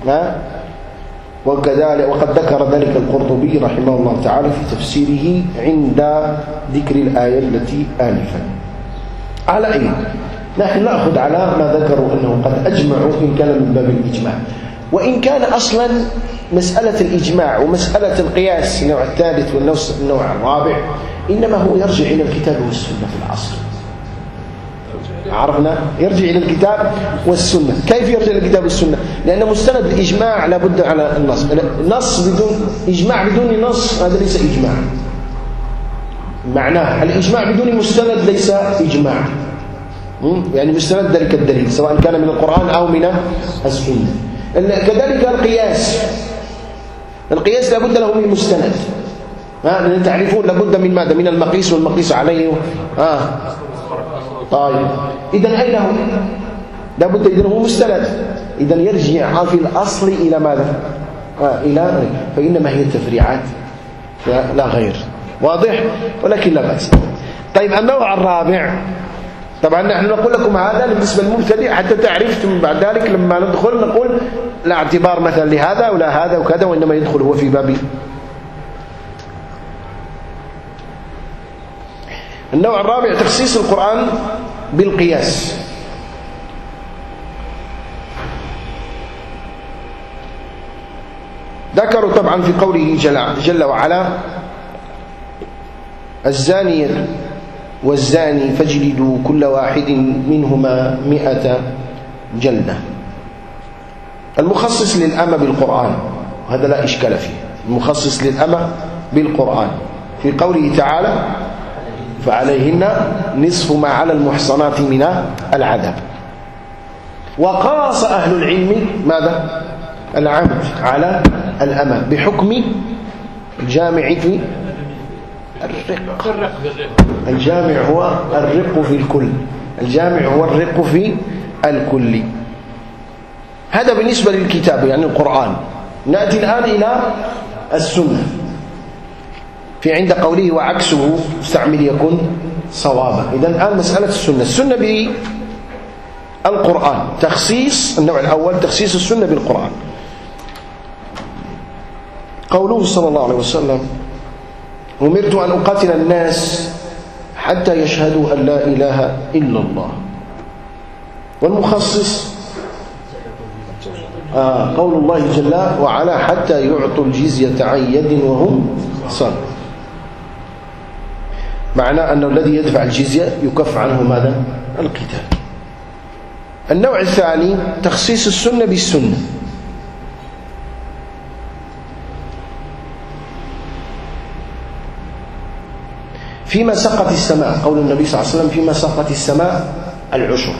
وكذلك وقد ذكر ذلك القرطبي رحمه الله تعالى في تفسيره عند ذكر الآية التي آنفا. على أي نحن نأخذ على ما ذكروا أنه قد أجمعوا إن كان من باب الإجماع، وإن كان أصلا مسألة الإجماع ومسألة القياس النوع الثالث والنوع الرابع إنما هو يرجع إلى الكتاب والسنة في العصر. عرفنا؟ يرجع إلى الكتاب والسنة. كيف يرجع إلى الكتاب والسنة؟ لأن مستند الإجماع لابد على النص، نص بدون إجماع بدون نص هذا ليس إجماع. معناه الإجماع بدون مستند ليس إجماع، يعني مستند ذلك الدليل سواء كان من القرآن أو من السنة. كذلك القياس لابد له من مستند، لأن تعرفون لابد من ماذا؟ من المقيس والمقيس عليه. طيب إذن أين هو؟ لابد إذن هو مستند، إذن يرجع في الأصل إلى ماذا؟ فإنما هي التفريعات لا غير. واضح؟ ولكن لا بأس. طيب النوع الرابع، طبعا نحن نقول لكم هذا بالنسبة للمبتدئ حتى تعرفتم بعد ذلك لما ندخل نقول لا اعتبار مثلا لهذا ولا هذا وكذا، وإنما يدخل هو في باب. النوع الرابع تخصيص القرآن بالقياس. ذكروا طبعا في قوله جل وعلا الزانية والزاني فاجلدوا كل واحد منهما 100 جلدة. المخصص للأمة بالقرآن، وهذا لا إشكال فيه، المخصص للأمة بالقرآن في قوله تعالى فعليهن نصف ما على المحصنات من العذاب. وقاس أهل العلم ماذا؟ العبد على الأمة بحكم الجامع في الرق. الجامع هو الرق في الكل، الجامع هو الرق في الكل. هذا بالنسبة للكتاب يعني القرآن. نأتي الآن إلى السنة في عند قوله وعكسه استعمل يكن صوابا. إذن الآن مسألة السنة. السنة بالقرآن، تخصيص النوع الأول تخصيص السنة بالقرآن. قوله صلى الله عليه وسلم أمرت أن أقاتل الناس حتى يشهدوا أن لا إله إلا الله. والمخصص قول الله جل وعلا حتى يعطوا الجزية عن يد وهم صاغرون. معنى أنه الذي يدفع الجزية يكف عنه ماذا؟ القتال. النوع الثاني تخصيص السنة بالسنة. فيما سقط السماء، قول النبي صلى الله عليه وسلم فيما سقط السماء العشر.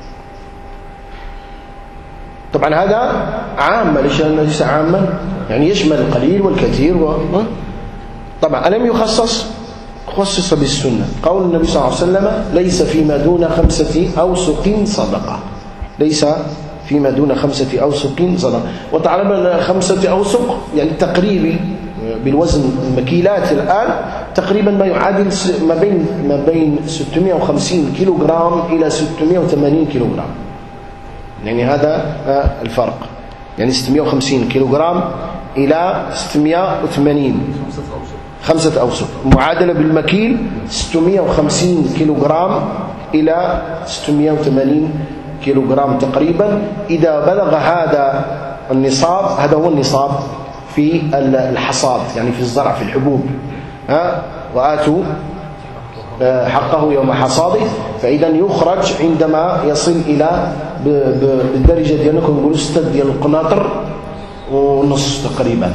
طبعا هذا عام، ليس ليس عاما يعني يشمل القليل والكثير طبعا ألم يخصص؟ خصص بالسنة. قول النبي صلى الله عليه وسلم ليس فيما دون 5 أوسق صدقة، ليس فيما دون 5 أوسق صدقة. وطبعا 5 أوسق يعني تقريبي بالوزن المكيلات الآن تقريبا ما يعادل ما بين 650 كيلوغرام إلى 680 كيلوغرام، يعني هذا الفرق، يعني 650 كيلوغرام إلى 680 5 أوسق، معادلة بالمكيل 650 كيلوغرام إلى 680 كيلوغرام تقريبا. إذا بلغ هذا النصاب، هذا هو النصاب في الحصاد، يعني في الزرع في الحبوب، وآتوا حقه يوم حصاده، فإذا يخرج عندما يصل إلى بالدرجة ديالكم نقولوا 6 ديال القناطر ونص تقريبا،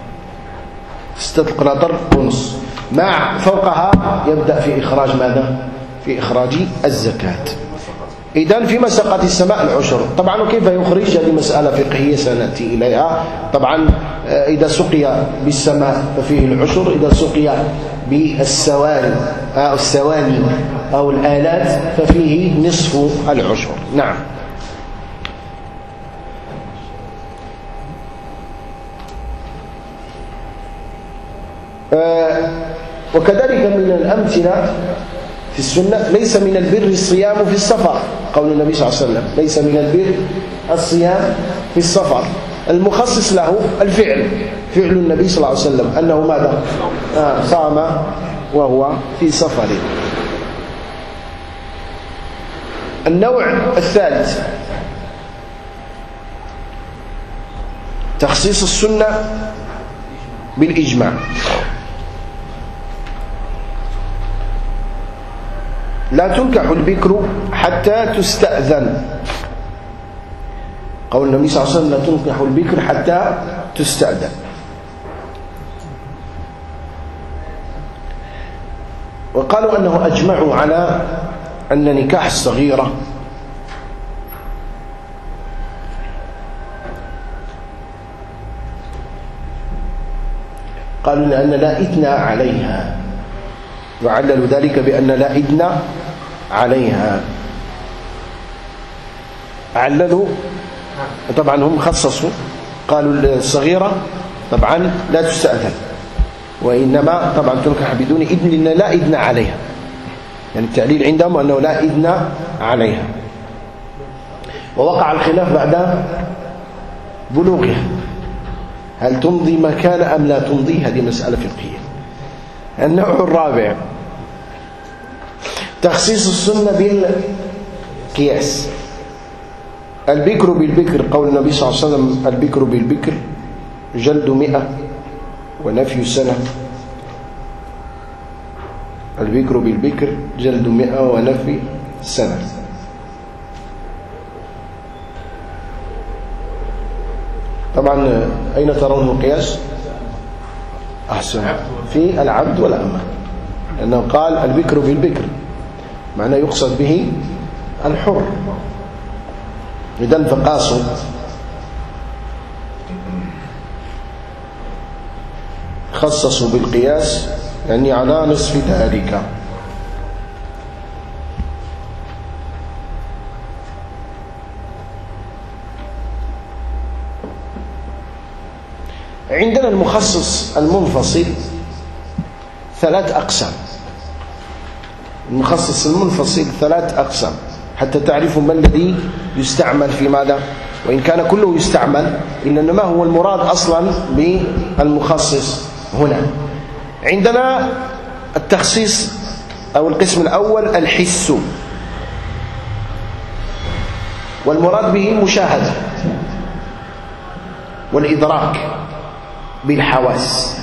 6 القناطر ونص، مع فوقها يبدأ في إخراج ماذا؟ في إخراج الزكاة. إذن في مساقات السماء العشر. طبعا كيف يخرج؟ هذه مسألة فقهية سنأتي إليها. طبعا إذا سقي بالسماء ففيه العشر، إذا سقي بالسواني أو السواني أو الآلات ففيه نصف العشر. نعم. وكذلك من الأمثلة في السنة: ليس من البر الصيام في السفر، قول النبي صلى الله عليه وسلم: ليس من البر الصيام في السفر. المخصص له الفعل، فعل النبي صلى الله عليه وسلم أنه ماذا؟ صام وهو في سفر. النوع الثالث تخصيص السنة بالإجماع. لا تنكح البكر حتى تستأذن، قول النبي صلى الله عليه وسلم: لا تنكح البكر حتى تستأذن. وقالوا أنه أجمعوا على أن نكاح الصغيرة قالوا لأن لا إثم عليها، وعللوا ذلك بأن لا إثم عليها. عللوا طبعا، هم خصصوا، قالوا الصغيرة طبعا لا تستأذن، وإنما طبعا تنكح بدون إذن لأن لا إذن عليها، يعني التعليل عندهم أنه لا إذن عليها. ووقع الخلاف بعد بلوغها، هل تمضي مكان أم لا تمضي؟ هذه مسألة فقهية. النوع الرابع تخصيص السنة بالقياس. البكر بالبكر، قول النبي صلى الله عليه وسلم: البكر بالبكر جلد 100 ونفي سنة. البكر بالبكر جلد 100 ونفي سنة. طبعا أين ترون القياس؟ أحسن، في العبد والأمة، لأنه قال البكر بالبكر، معناه يقصد به الحر. إذن فقاسوا. خصصوا بالقياس يعني على نصف ذلك. عندنا المخصص المنفصل 3 أقسام. المخصص المنفصل 3 أقسام حتى تعرفوا ما الذي يستعمل في ماذا، وإن كان كله يستعمل إلا ما هو المراد أصلا بالمخصص هنا. عندنا التخصيص أو القسم الأول الحس، والمراد به المشاهدة والإدراك بالحواس.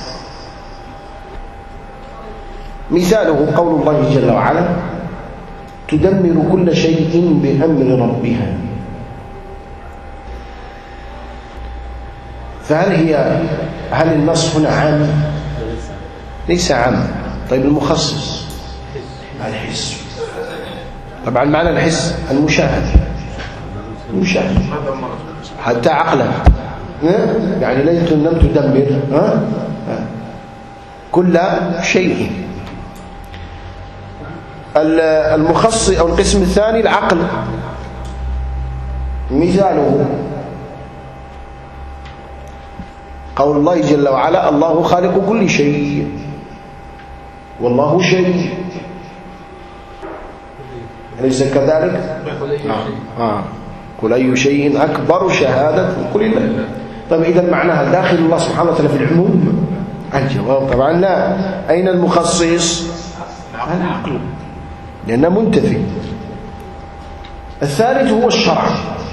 مثاله قول الله جل وعلا: تدمر كل شيء بأمر ربها. هل النص هنا عام؟ ليس عام. طيب المخصص الحس. طبعا معنى الحس المشاهدة، المشاهدة حتى عقلا، يعني ليس لم تدمر كل شيء. المخصص أو القسم الثاني العقل، مثاله قول الله جل وعلا: الله خالق كل شيء والله شيء، أليس كذلك؟ قل أي شيء أكبر شهادة قل الله. طيب إذا معناها داخل الله سبحانه وتعالى في العموم؟ الجواب طبعا لا. أين المخصص؟ العقل، لأنه منتفي. الثالث هو الشرع،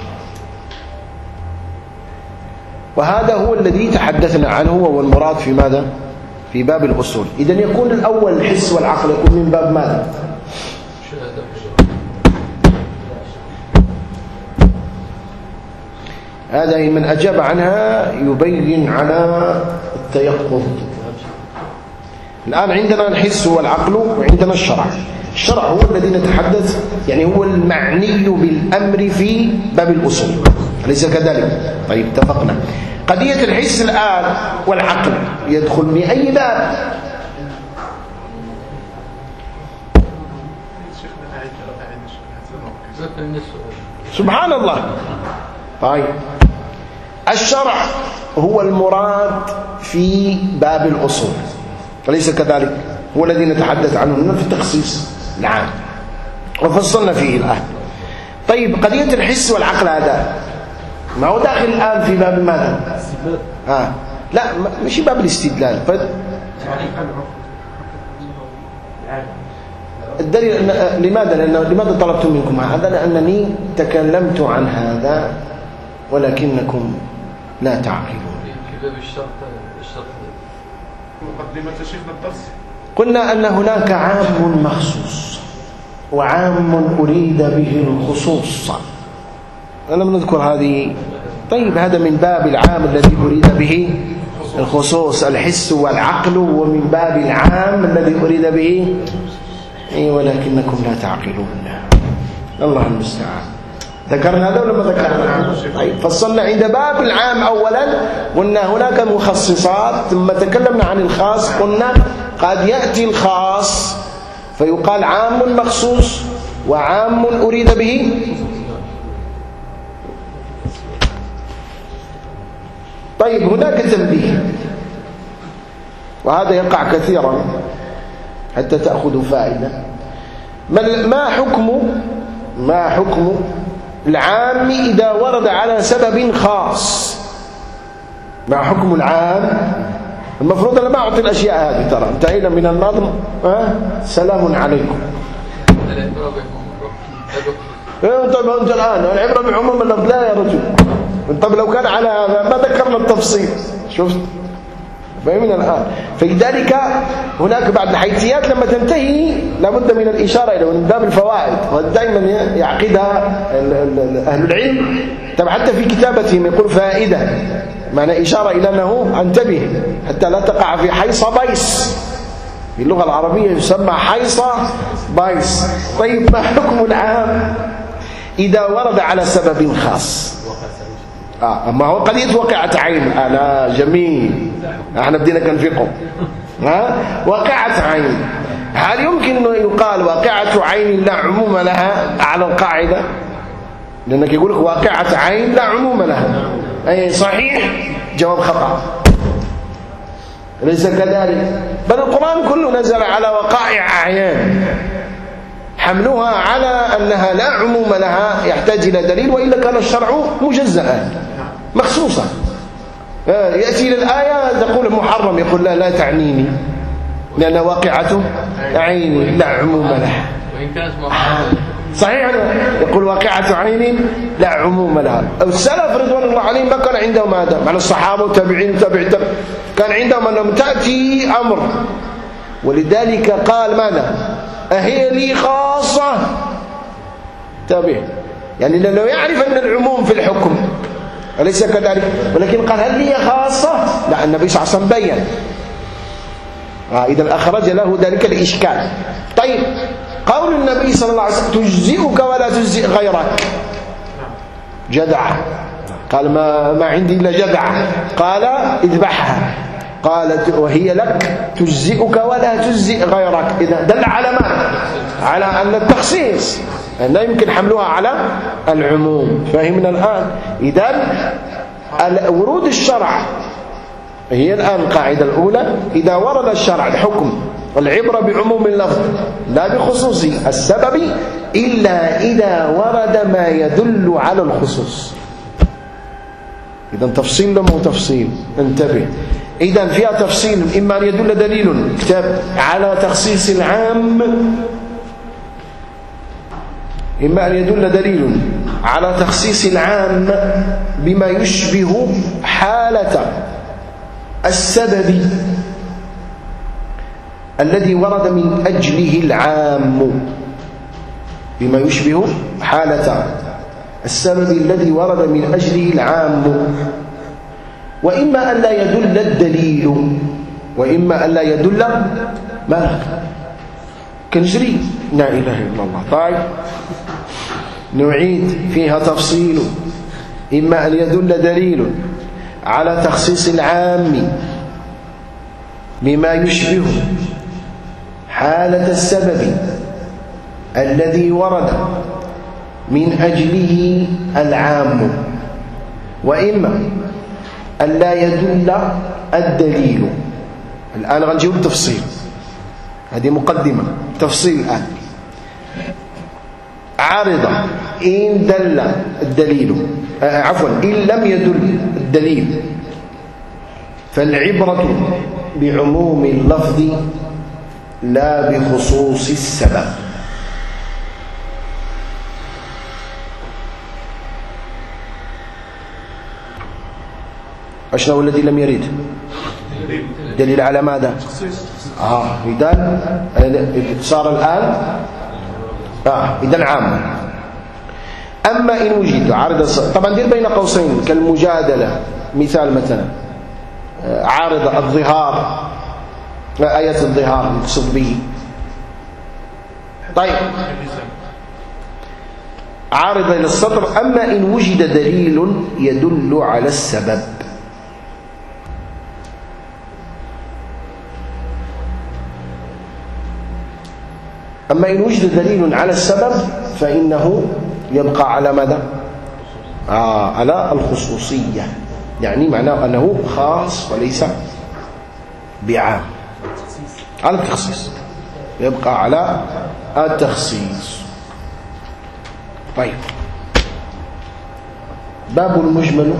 وهذا هو الذي تحدثنا عنه، وهو المراد في ماذا؟ في باب الأصول. إذن يكون الأول الحس والعقل يكون من باب ماذا؟ هذا من أجاب عنها يبين على التيقظ. الآن عندنا الحس والعقل وعندنا الشرع. الشرع هو الذي نتحدث، يعني هو المعني بالأمر في باب الأصول، أليس كذلك؟ طيب اتفقنا. قضية الحس الآن والعقل يدخل بأي باب؟ سبحان الله. طيب الشرع هو المراد في باب الأصول، أليس كذلك؟ هو الذي نتحدث عنه في التخصيص العام وفصلنا فيه الآن. طيب قضية الحس والعقل هذا ما هو داخل الآن في باب ماذا؟ لا مش باب الاستدلال. الدليل لماذا طلبت منكم هذا؟ لأنني تكلمت عن هذا ولكنكم لا تعقلون. في باب الشرط مقدمة شيخنا الدرس قلنا أن هناك عام مخصوص وعام أريد به الخصوص. لم نذكر هذه. طيب هذا من باب العام الذي أريد به الخصوص، الحس والعقل، ومن باب العام الذي أريد به ولكنكم لا تعقلون. الله المستعان. ذكرنا هذا ولا ما ذكرنا؟ طيب فصلنا عند باب العام أولا، قلنا هناك مخصصات، ثم تكلمنا عن الخاص، قلنا قد يأتي الخاص فيقال عام مخصوص وعام أريد به. طيب هناك تنبيه، وهذا يقع كثيرا حتى تأخذوا فائدة. ما حكم العام إذا ورد على سبب خاص؟ ما حكم العام؟ المفروض أنا ما أعطي الأشياء هذه، ترى انتهينا من النظم. سلام عليكم. طيب أنت الآن العبرة بعموم اللفظ، لا يا رجل. طيب لو كان على هذا ما ذكرنا التفصيل. شفت؟ فهمنا الآن. فلذلك هناك بعض الحيثيات لما تنتهي لابد من الإشارة إلى من باب الفوائد، ودائما يعقدها أهل العلم. طبعا حتى في كتابتهم يقول فائدة، معنى إشارة إلى أنه انتبه حتى لا تقع في حيصة بايس. في اللغة العربية يسمى حيصة بايس. طيب ما حكم العام إذا ورد على سبب خاص؟ أما هو قضية وقعة عين. لا جميل، احنا بدينا كنفقه. وقعة عين، هل يمكن أنه يقال واقعة عين لا عموم لها على القاعدة؟ لأنك يقول لك واقعة عين لا عموم لها. أي صحيح؟ جواب خطأ، ليس كذلك. بل القرآن كله نزل على وقائع أعيان، حملها على أنها لا عموم لها يحتاج إلى دليل، وإلا كان الشرع مجزأ مخصوصا. يأتي إلى الآية تقول محرم، يقول لا تعنيني لأن واقعة عيني لا عموم لها. وإن كانت محرمة صحيح، يقول واقعة عين لا عموم لها. السلف رضوان الله عليهم ما كان عندهم هذا، مع الصحابة والتابعين كان عندهم أنهم تأتي أمر، ولذلك قال ماذا؟ أهي لي خاصة. تابع، يعني لو يعرف أن العموم في الحكم أليس كذلك، ولكن قال هل لي خاصة؟ لا، النبي صلى الله عليه وسلم بيّن. إذا أخرج له ذلك الإشكال. طيب قول النبي صلى الله عليه وسلم تجزئك ولا تجزئ غيرك، جدع، قال ما عندي إلا جدع، قال اذبحها، قالت وهي لك تجزئك ولا تجزئ غيرك. إذا دل على ماذا؟ على أن التخصيص لا يمكن حملها على العموم. فهمنا الآن؟ إذن ورود الشرع هي الآن القاعدة الأولى: إذا ورد الشرع الحكم العبرة بعموم اللفظ لا بخصوص السبب إلا إذا ورد ما يدل على الخصوص. إذا تفصيل لما تفصيل، انتبه. إذا فيها تفصيل، إما أن يدل دليل كتاب على تخصيص العام، إما أن يدل دليل على تخصيص العام بما يشبه حالة السبب الذي ورد من أجله العام، بما يشبه حالة السبب الذي ورد من أجله العام. وإما أن لا يدل الدليل، وإما أن لا يدل ما كنجري. لا إله إلا الله. طيب نعيد فيها تفصيل: إما أن يدل دليل على تخصيص العام بما يشبه حالة السبب الذي ورد من أجله العام، وإما أن لا يدل الدليل. الآن غنجيب التفصيل، هذه مقدمة، تفصيل الآن. عارضة إن دل الدليل، إن لم يدل الدليل فالعبرة بعموم اللفظ لا بخصوص السبب. أشنا هو الذي لم يرد؟ دليل على ماذا؟ إذن صار الآن إذن عام. أما إن وجد عارض، طبعا دير بين قوسين كالمجادلة، مثال مثلا عارض الظهار، آية الظهار مقصود به. طيب عارض إلى السطر. أما إن وجد دليل يدل على السبب، أما إن وجد دليل على السبب فإنه يبقى على ماذا؟ على الخصوصية، يعني معناه أنه خاص وليس بعام، على التخصيص، يبقى على التخصيص. طيب باب المجمل،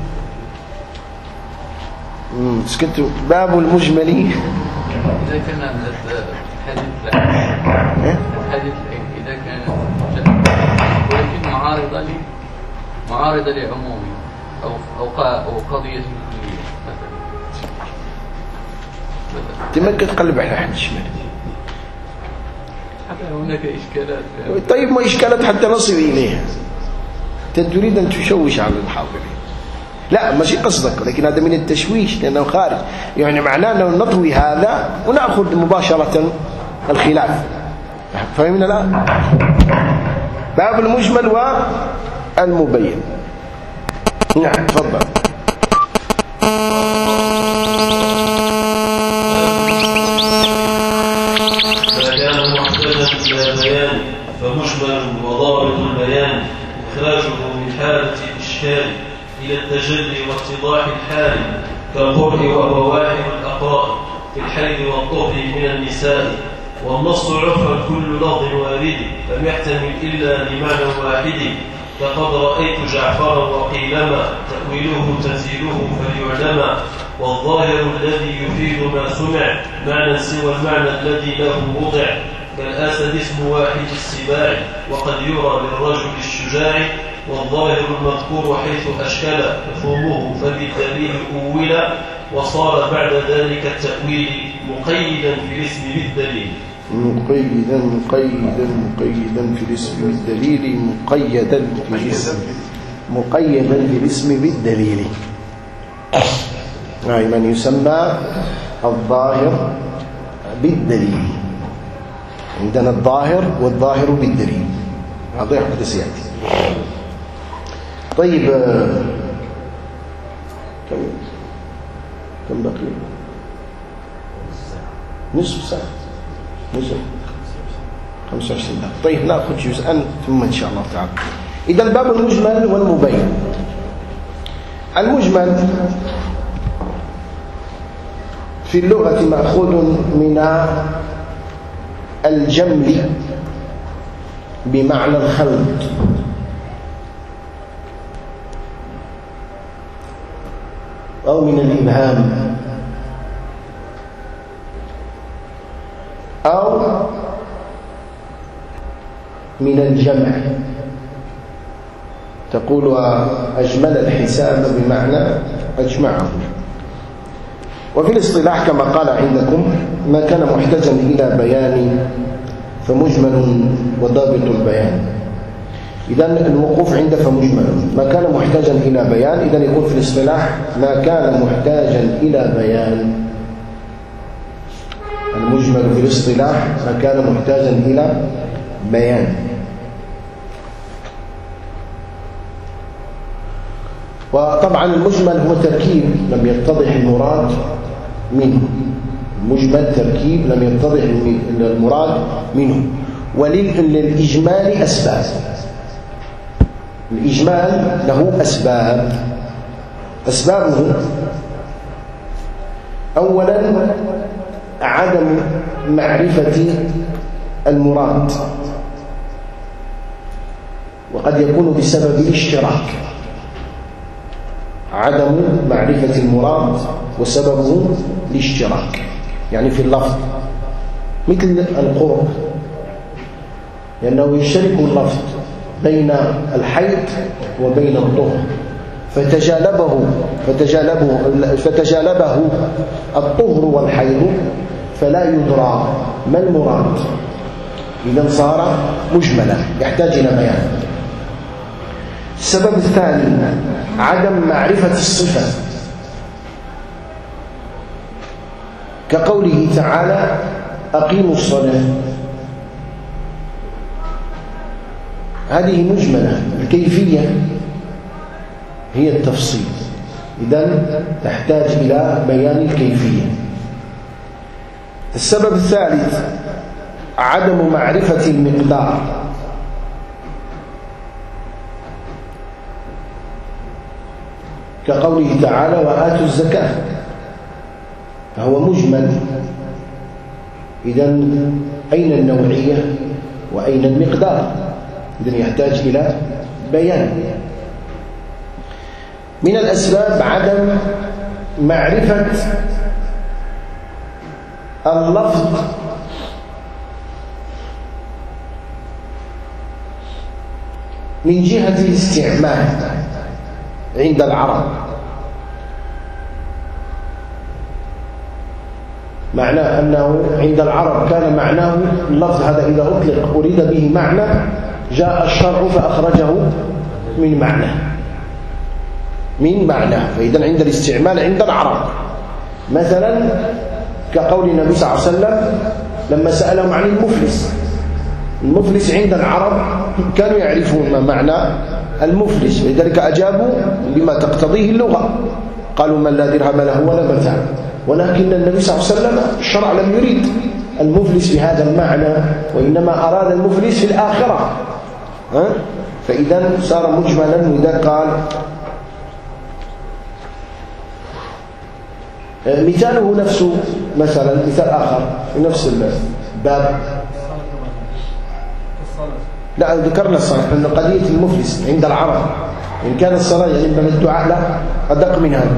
سكتوا. باب المجمل إذا كان الحديث إذا كان ولكن معارضة لعمومي أو قضية كلية مثلا. تمكن تقلب على حد الشمال. هناك إشكالات. طيب ما إشكالات حتى نصل إليها. تريد أن تشوش على الحاضرين. لا ماشي قصدك، لكن هذا من التشويش لأنه خارج، يعني معناه أنه نطوي هذا ونأخذ مباشرة الخلاف. فهمنا الآن؟ باب المجمل والمبين. نعم تفضل. ما كان محتاجا إلى بيان فمجمل وضابط البيان إخراجه من حالة الإشكال إلى التجلي واتضاح الحال، كالقرء وهو واحد الأقراء في الحيض والطهر من النساء. والنص عرفا كل لفظ وارد لم يحتمل إلا لمعنى واحد، فقد رأيت جعفرا وقيلما تأويله تنزيله فليعلم. والظاهر الذي يفيد ما سمع معنى سوى المعنى الذي له وضع، كالأسد اسم واحد السباع وقد يرى للرجل الشجاع. والظاهر المذكور حيث أشكل مفهومه فبالدليل أول، وصار بعد ذلك التأويل مقيدا في الاسم بالدليل. مقيدا في الاسم بالدليل، مقيدا في الاسم بالدليل. من يسمى الظاهر بالدليل. عندنا الظاهر والظاهر بالدليل، هذا يحدث سيأتي. طيب كم بقي؟ نصف ساعة. 25 دقيقة. طيب نأخذ جزءا ثم إن شاء الله تعالى. إذا الباب المجمل والمبين. المجمل في اللغة مأخوذ من الجمل بمعنى الخلط، أو من الإبهام، أو من الجمع. تقول أجمل الحساب بمعنى أجمعه. وفي الاصطلاح كما قال عندكم ما كان محتاجا إلى بيان فمجمل وضابط البيان. إذن الوقوف عند فمجمل ما كان محتاجا إلى بيان، إذن يكون في الاصطلاح ما كان محتاجا إلى بيان. المجمل في الاصطلاح ما كان محتاجا إلى بيان. وطبعا المجمل هو تركيب لم يتضح المراد منه. المجمل تركيب لم يتضح المراد منه. وللإجمال أسباب. الإجمال له أسباب. أسبابه أولا عدم معرفة المراد، وقد يكون بسبب الاشتراك. عدم معرفة المراد وسببه الاشتراك، يعني في اللفظ، مثل القرب، لأنه يشترك اللفظ بين الحيض وبين الطهر، فتجالبه الطهر والحيض فلا يدرى ما المراد، إذن صار مجملا يحتاج إلى بيان. السبب الثاني عدم معرفة الصفة، كقوله تعالى أقيموا الصلاة، هذه مجملة، الكيفية هي التفصيل، إذن تحتاج إلى بيان الكيفية. السبب الثالث عدم معرفة المقدار، كقوله تعالى وآتوا الزكاة، فهو مجمل، إذن أين النوعية وأين المقدار؟ إذن يحتاج إلى بيان. من الأسباب عدم معرفة اللفظ من جهة الاستعمال عند العرب، معنى أنه عند العرب كان معناه اللفظ هذا إذا أطلق أريد به معنى، جاء الشرع فأخرجه من معناه، فإذا عند الاستعمال عند العرب. مثلا كقول النبي صلى الله عليه وسلم لما سألهم عن المفلس عند العرب كانوا يعرفون ما معنى المفلس، لذلك أجابوا بما تقتضيه اللغة، قالوا من لا درهم له ولا متاع. ولكن النبي صلى الله عليه وسلم الشرع لم يريد المفلس بهذا المعنى، وإنما أراد المفلس في الآخرة، فإذا صار مجملا. وإذا قال مثاله نفسه، مثلا مثال آخر في نفس الباب، لا ذكرنا الصلاة، أن قضية المفلس عند العرب إن كان الصلاة يعني من الدعاء لا أدق من هذا.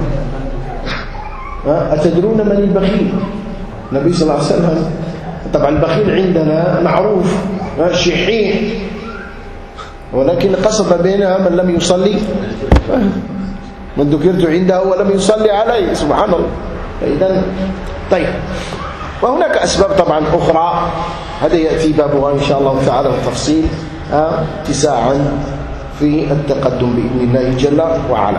أتدرون من البخيل؟ النبي صلى الله عليه وسلم، طبعا البخيل عندنا معروف شحيح، ولكن قصد بينها من لم يصلي، من ذكرت عنده ولم يصلي عليه، سبحان الله. فإذا طيب، وهناك أسباب طبعا أخرى، هذا يأتي بابها إن شاء الله تعالى بالتفصيل اتساعا في التقدم بإذن الله جل وعلا.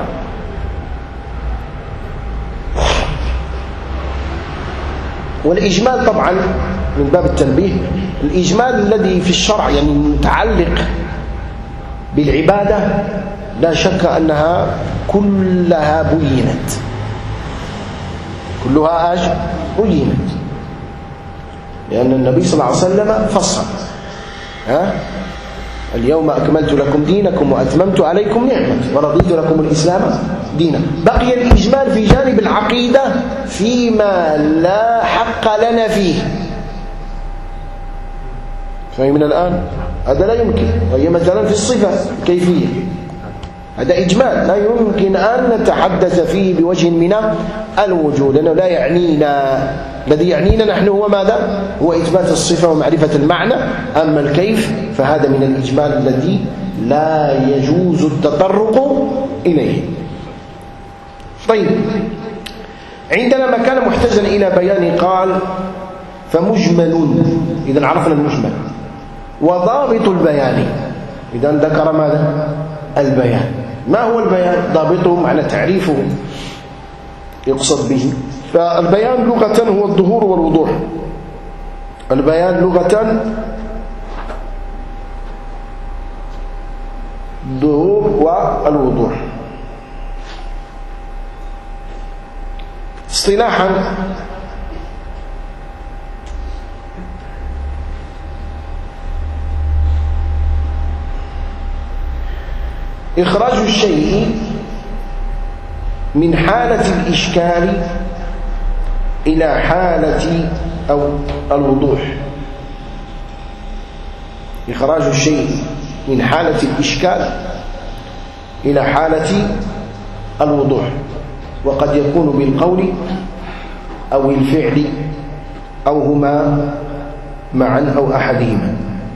والإجمال طبعا من باب التنبيه، الإجمال الذي في الشرع يعني متعلق بالعبادة لا شك أنها كلها بينت، بينت، لأن النبي صلى الله عليه وسلم فصل. اليوم أكملت لكم دينكم وأتممت عليكم نعمتي ورضيت لكم الإسلام دينا. بقي الإجمال في جانب العقيدة فيما لا حق لنا فيه. فهمنا الآن؟ هذا لا يمكن، وهي مثلا في الصفة كيفية، هذا إجمال لا يمكن أن نتحدث فيه بوجه من الوجوه، لأنه لا يعنينا. الذي يعنينا نحن هو ماذا؟ هو إثبات الصفة ومعرفة المعنى. أما الكيف فهذا من الإجمال الذي لا يجوز التطرق إليه. طيب، عندنا ما كان محتاجا إلى بيان قال فمجمل، إذا عرفنا المجمل، وضابط البيان، إذا ذكر ماذا؟ البيان. ما هو البيان؟ ضابطه معنى تعريفه يقصد به. فالبيان لغة هو الظهور والوضوح. البيان لغة الظهور والوضوح. اصطلاحا إخراج الشيء من حالة الإشكال إلى حالة أو الوضوح. إخراج الشيء من حالة الإشكال إلى حالة الوضوح، وقد يكون بالقول أو الفعل أو هما معا أو أحدهما.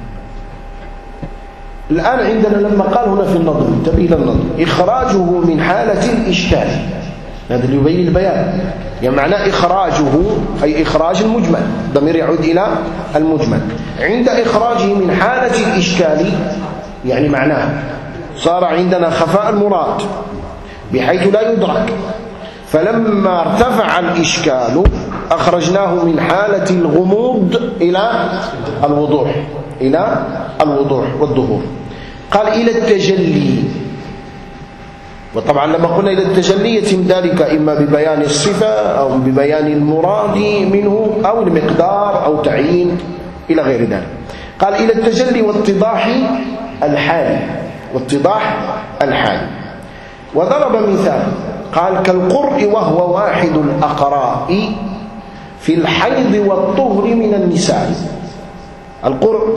الآن عندنا لما قال هنا في النظم، انتبه إلى النظم، إخراجه من حالة الإشكال، هذا اللي يبين البيان، يعني معنى إخراجه أي إخراج المجمل، ضمير يعود إلى المجمل. عند إخراجه من حالة الإشكال يعني معناه صار عندنا خفاء المراد بحيث لا يدرك، فلما ارتفع الإشكال أخرجناه من حالة الغموض إلى الوضوح، إلى الوضوح والظهور. قال إلى التجلي، وطبعا لما قلنا إلى التجلي يتم ذلك إما ببيان الصفة أو ببيان المراد منه أو المقدار أو تعيين إلى غير ذلك. قال إلى التجلي واتضاح الحال، واتضاح الحال. وضرب مثال قال كالقرء وهو واحد الأقراء في الحيض والطهر من النساء. القرء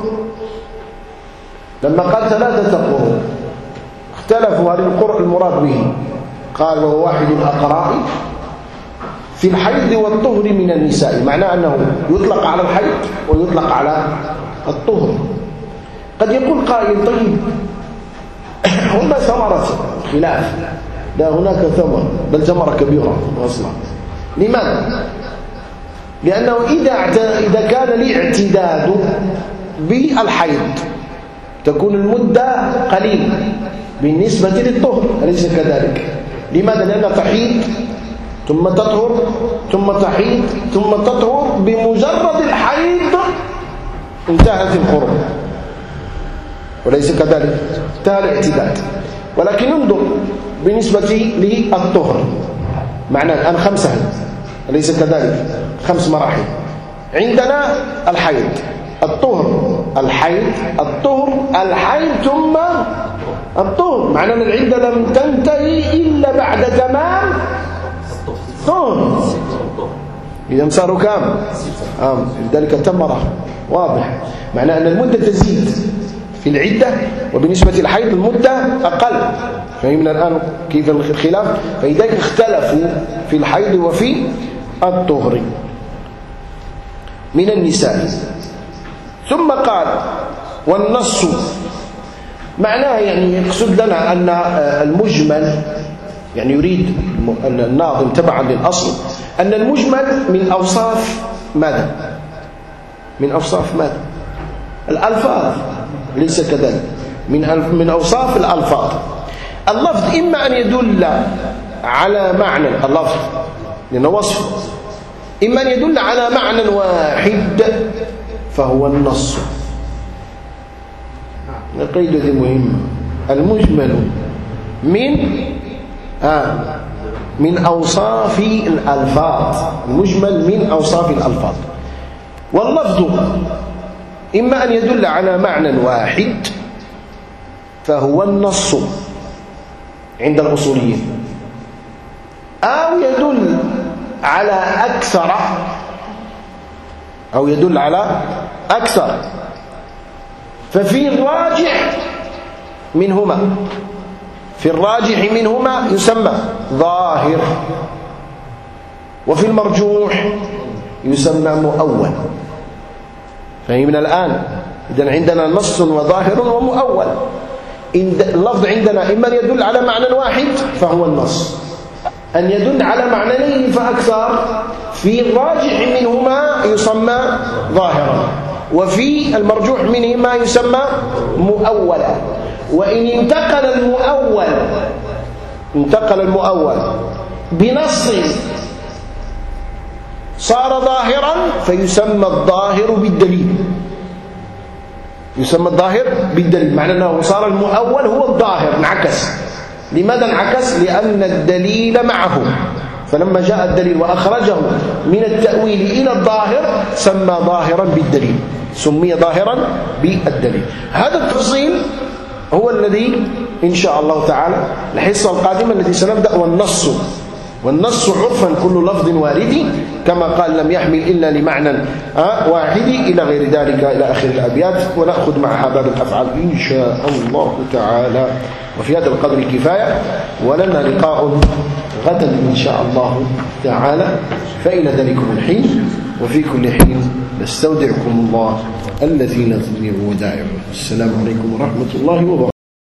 لما قال ثلاثة قرء اختلفوا هل القرء المراد به، قال وهو واحد الأقراء في الحيض والطهر من النساء، معناه أنه يطلق على الحيض ويطلق على الطهر. قد يقول قائل طيب هنا ثمرة خلاف، لا هناك ثمرة بل ثمرة كبيرة أصلا. لماذا؟ لأنه إذا كان الاعتداد بالحيض تكون المدة قليلة بالنسبة للطهر، أليس كذلك؟ لماذا؟ لأنها تحيض ثم تطهر ثم تحيض ثم تطهر، بمجرد الحيض انتهت القرب، وليس كذلك؟ انتهى الاعتداد. ولكن انظر بالنسبة للطهر، معناه الآن 5 أليس كذلك؟ 5 مراحل. عندنا الحيض، الطهر، الحيض، الطهر، الحيض ثم الطهر، معناه العدة لم تنتهي إلا بعد تمام الطهر. إذا صاروا كام؟ لذلك تمرة واضح، معناه أن المدة تزيد في العدة، وبالنسبة للحيض المدة أقل. فهمنا الآن كيف الخلاف؟ فلذلك اختلفوا في الحيض وفي الطهر من النساء. ثم قال والنص، معناه يعني يقصد لنا أن المجمل، يعني يريد الناظم تبعا للأصل أن المجمل من أوصاف ماذا؟ من أوصاف ماذا؟ الألفاظ، ليس كذلك؟ من أوصاف الألفاظ. اللفظ إما أن يدل على معنى، اللفظ لأنه وصف، إما أن يدل على معنى واحد فهو النص. القيد هذه مهمة. المجمل من أوصاف الألفاظ، المجمل من أوصاف الألفاظ. واللفظ إما أن يدل على معنى واحد فهو النص عند الأصوليين، أو يدل على أكثر، ففي الراجح منهما يسمى ظاهر، وفي المرجوح يسمى مؤول. فهمنا الآن؟ إذن عندنا نص وظاهر ومؤول. اللفظ عندنا إما أن يدل على معنى واحد فهو النص، أن يدل على معنيين فأكثر، في الراجح منهما يسمى ظاهرا، وفي المرجوح منهما يسمى مؤولا. وإن انتقل المؤول بنص صار ظاهرا فيسمى الظاهر بالدليل، معنى أنه صار المؤول هو الظاهر، انعكس. لماذا انعكس؟ لأن الدليل معه، فلما جاء الدليل وأخرجه من التأويل إلى الظاهر سمى ظاهرا بالدليل، سمي ظاهرا بالدليل. هذا التفصيل هو الذي إن شاء الله تعالى الحصة القادمة التي سنبدأ. والنص عرفا كل لفظ وارد، كما قال لم يحمل إلا لمعنى واحد إلى غير ذلك إلى آخر الأبيات، ونأخذ معها باب الأفعال إن شاء الله تعالى. وفي هذا القدر كفاية، ولنا لقاء غدا إن شاء الله تعالى، فإلى ذلكم الحين وفي كل حين نستودعكم الله الذي لا تضيع ودائعه. السلام عليكم ورحمة الله وبركاته.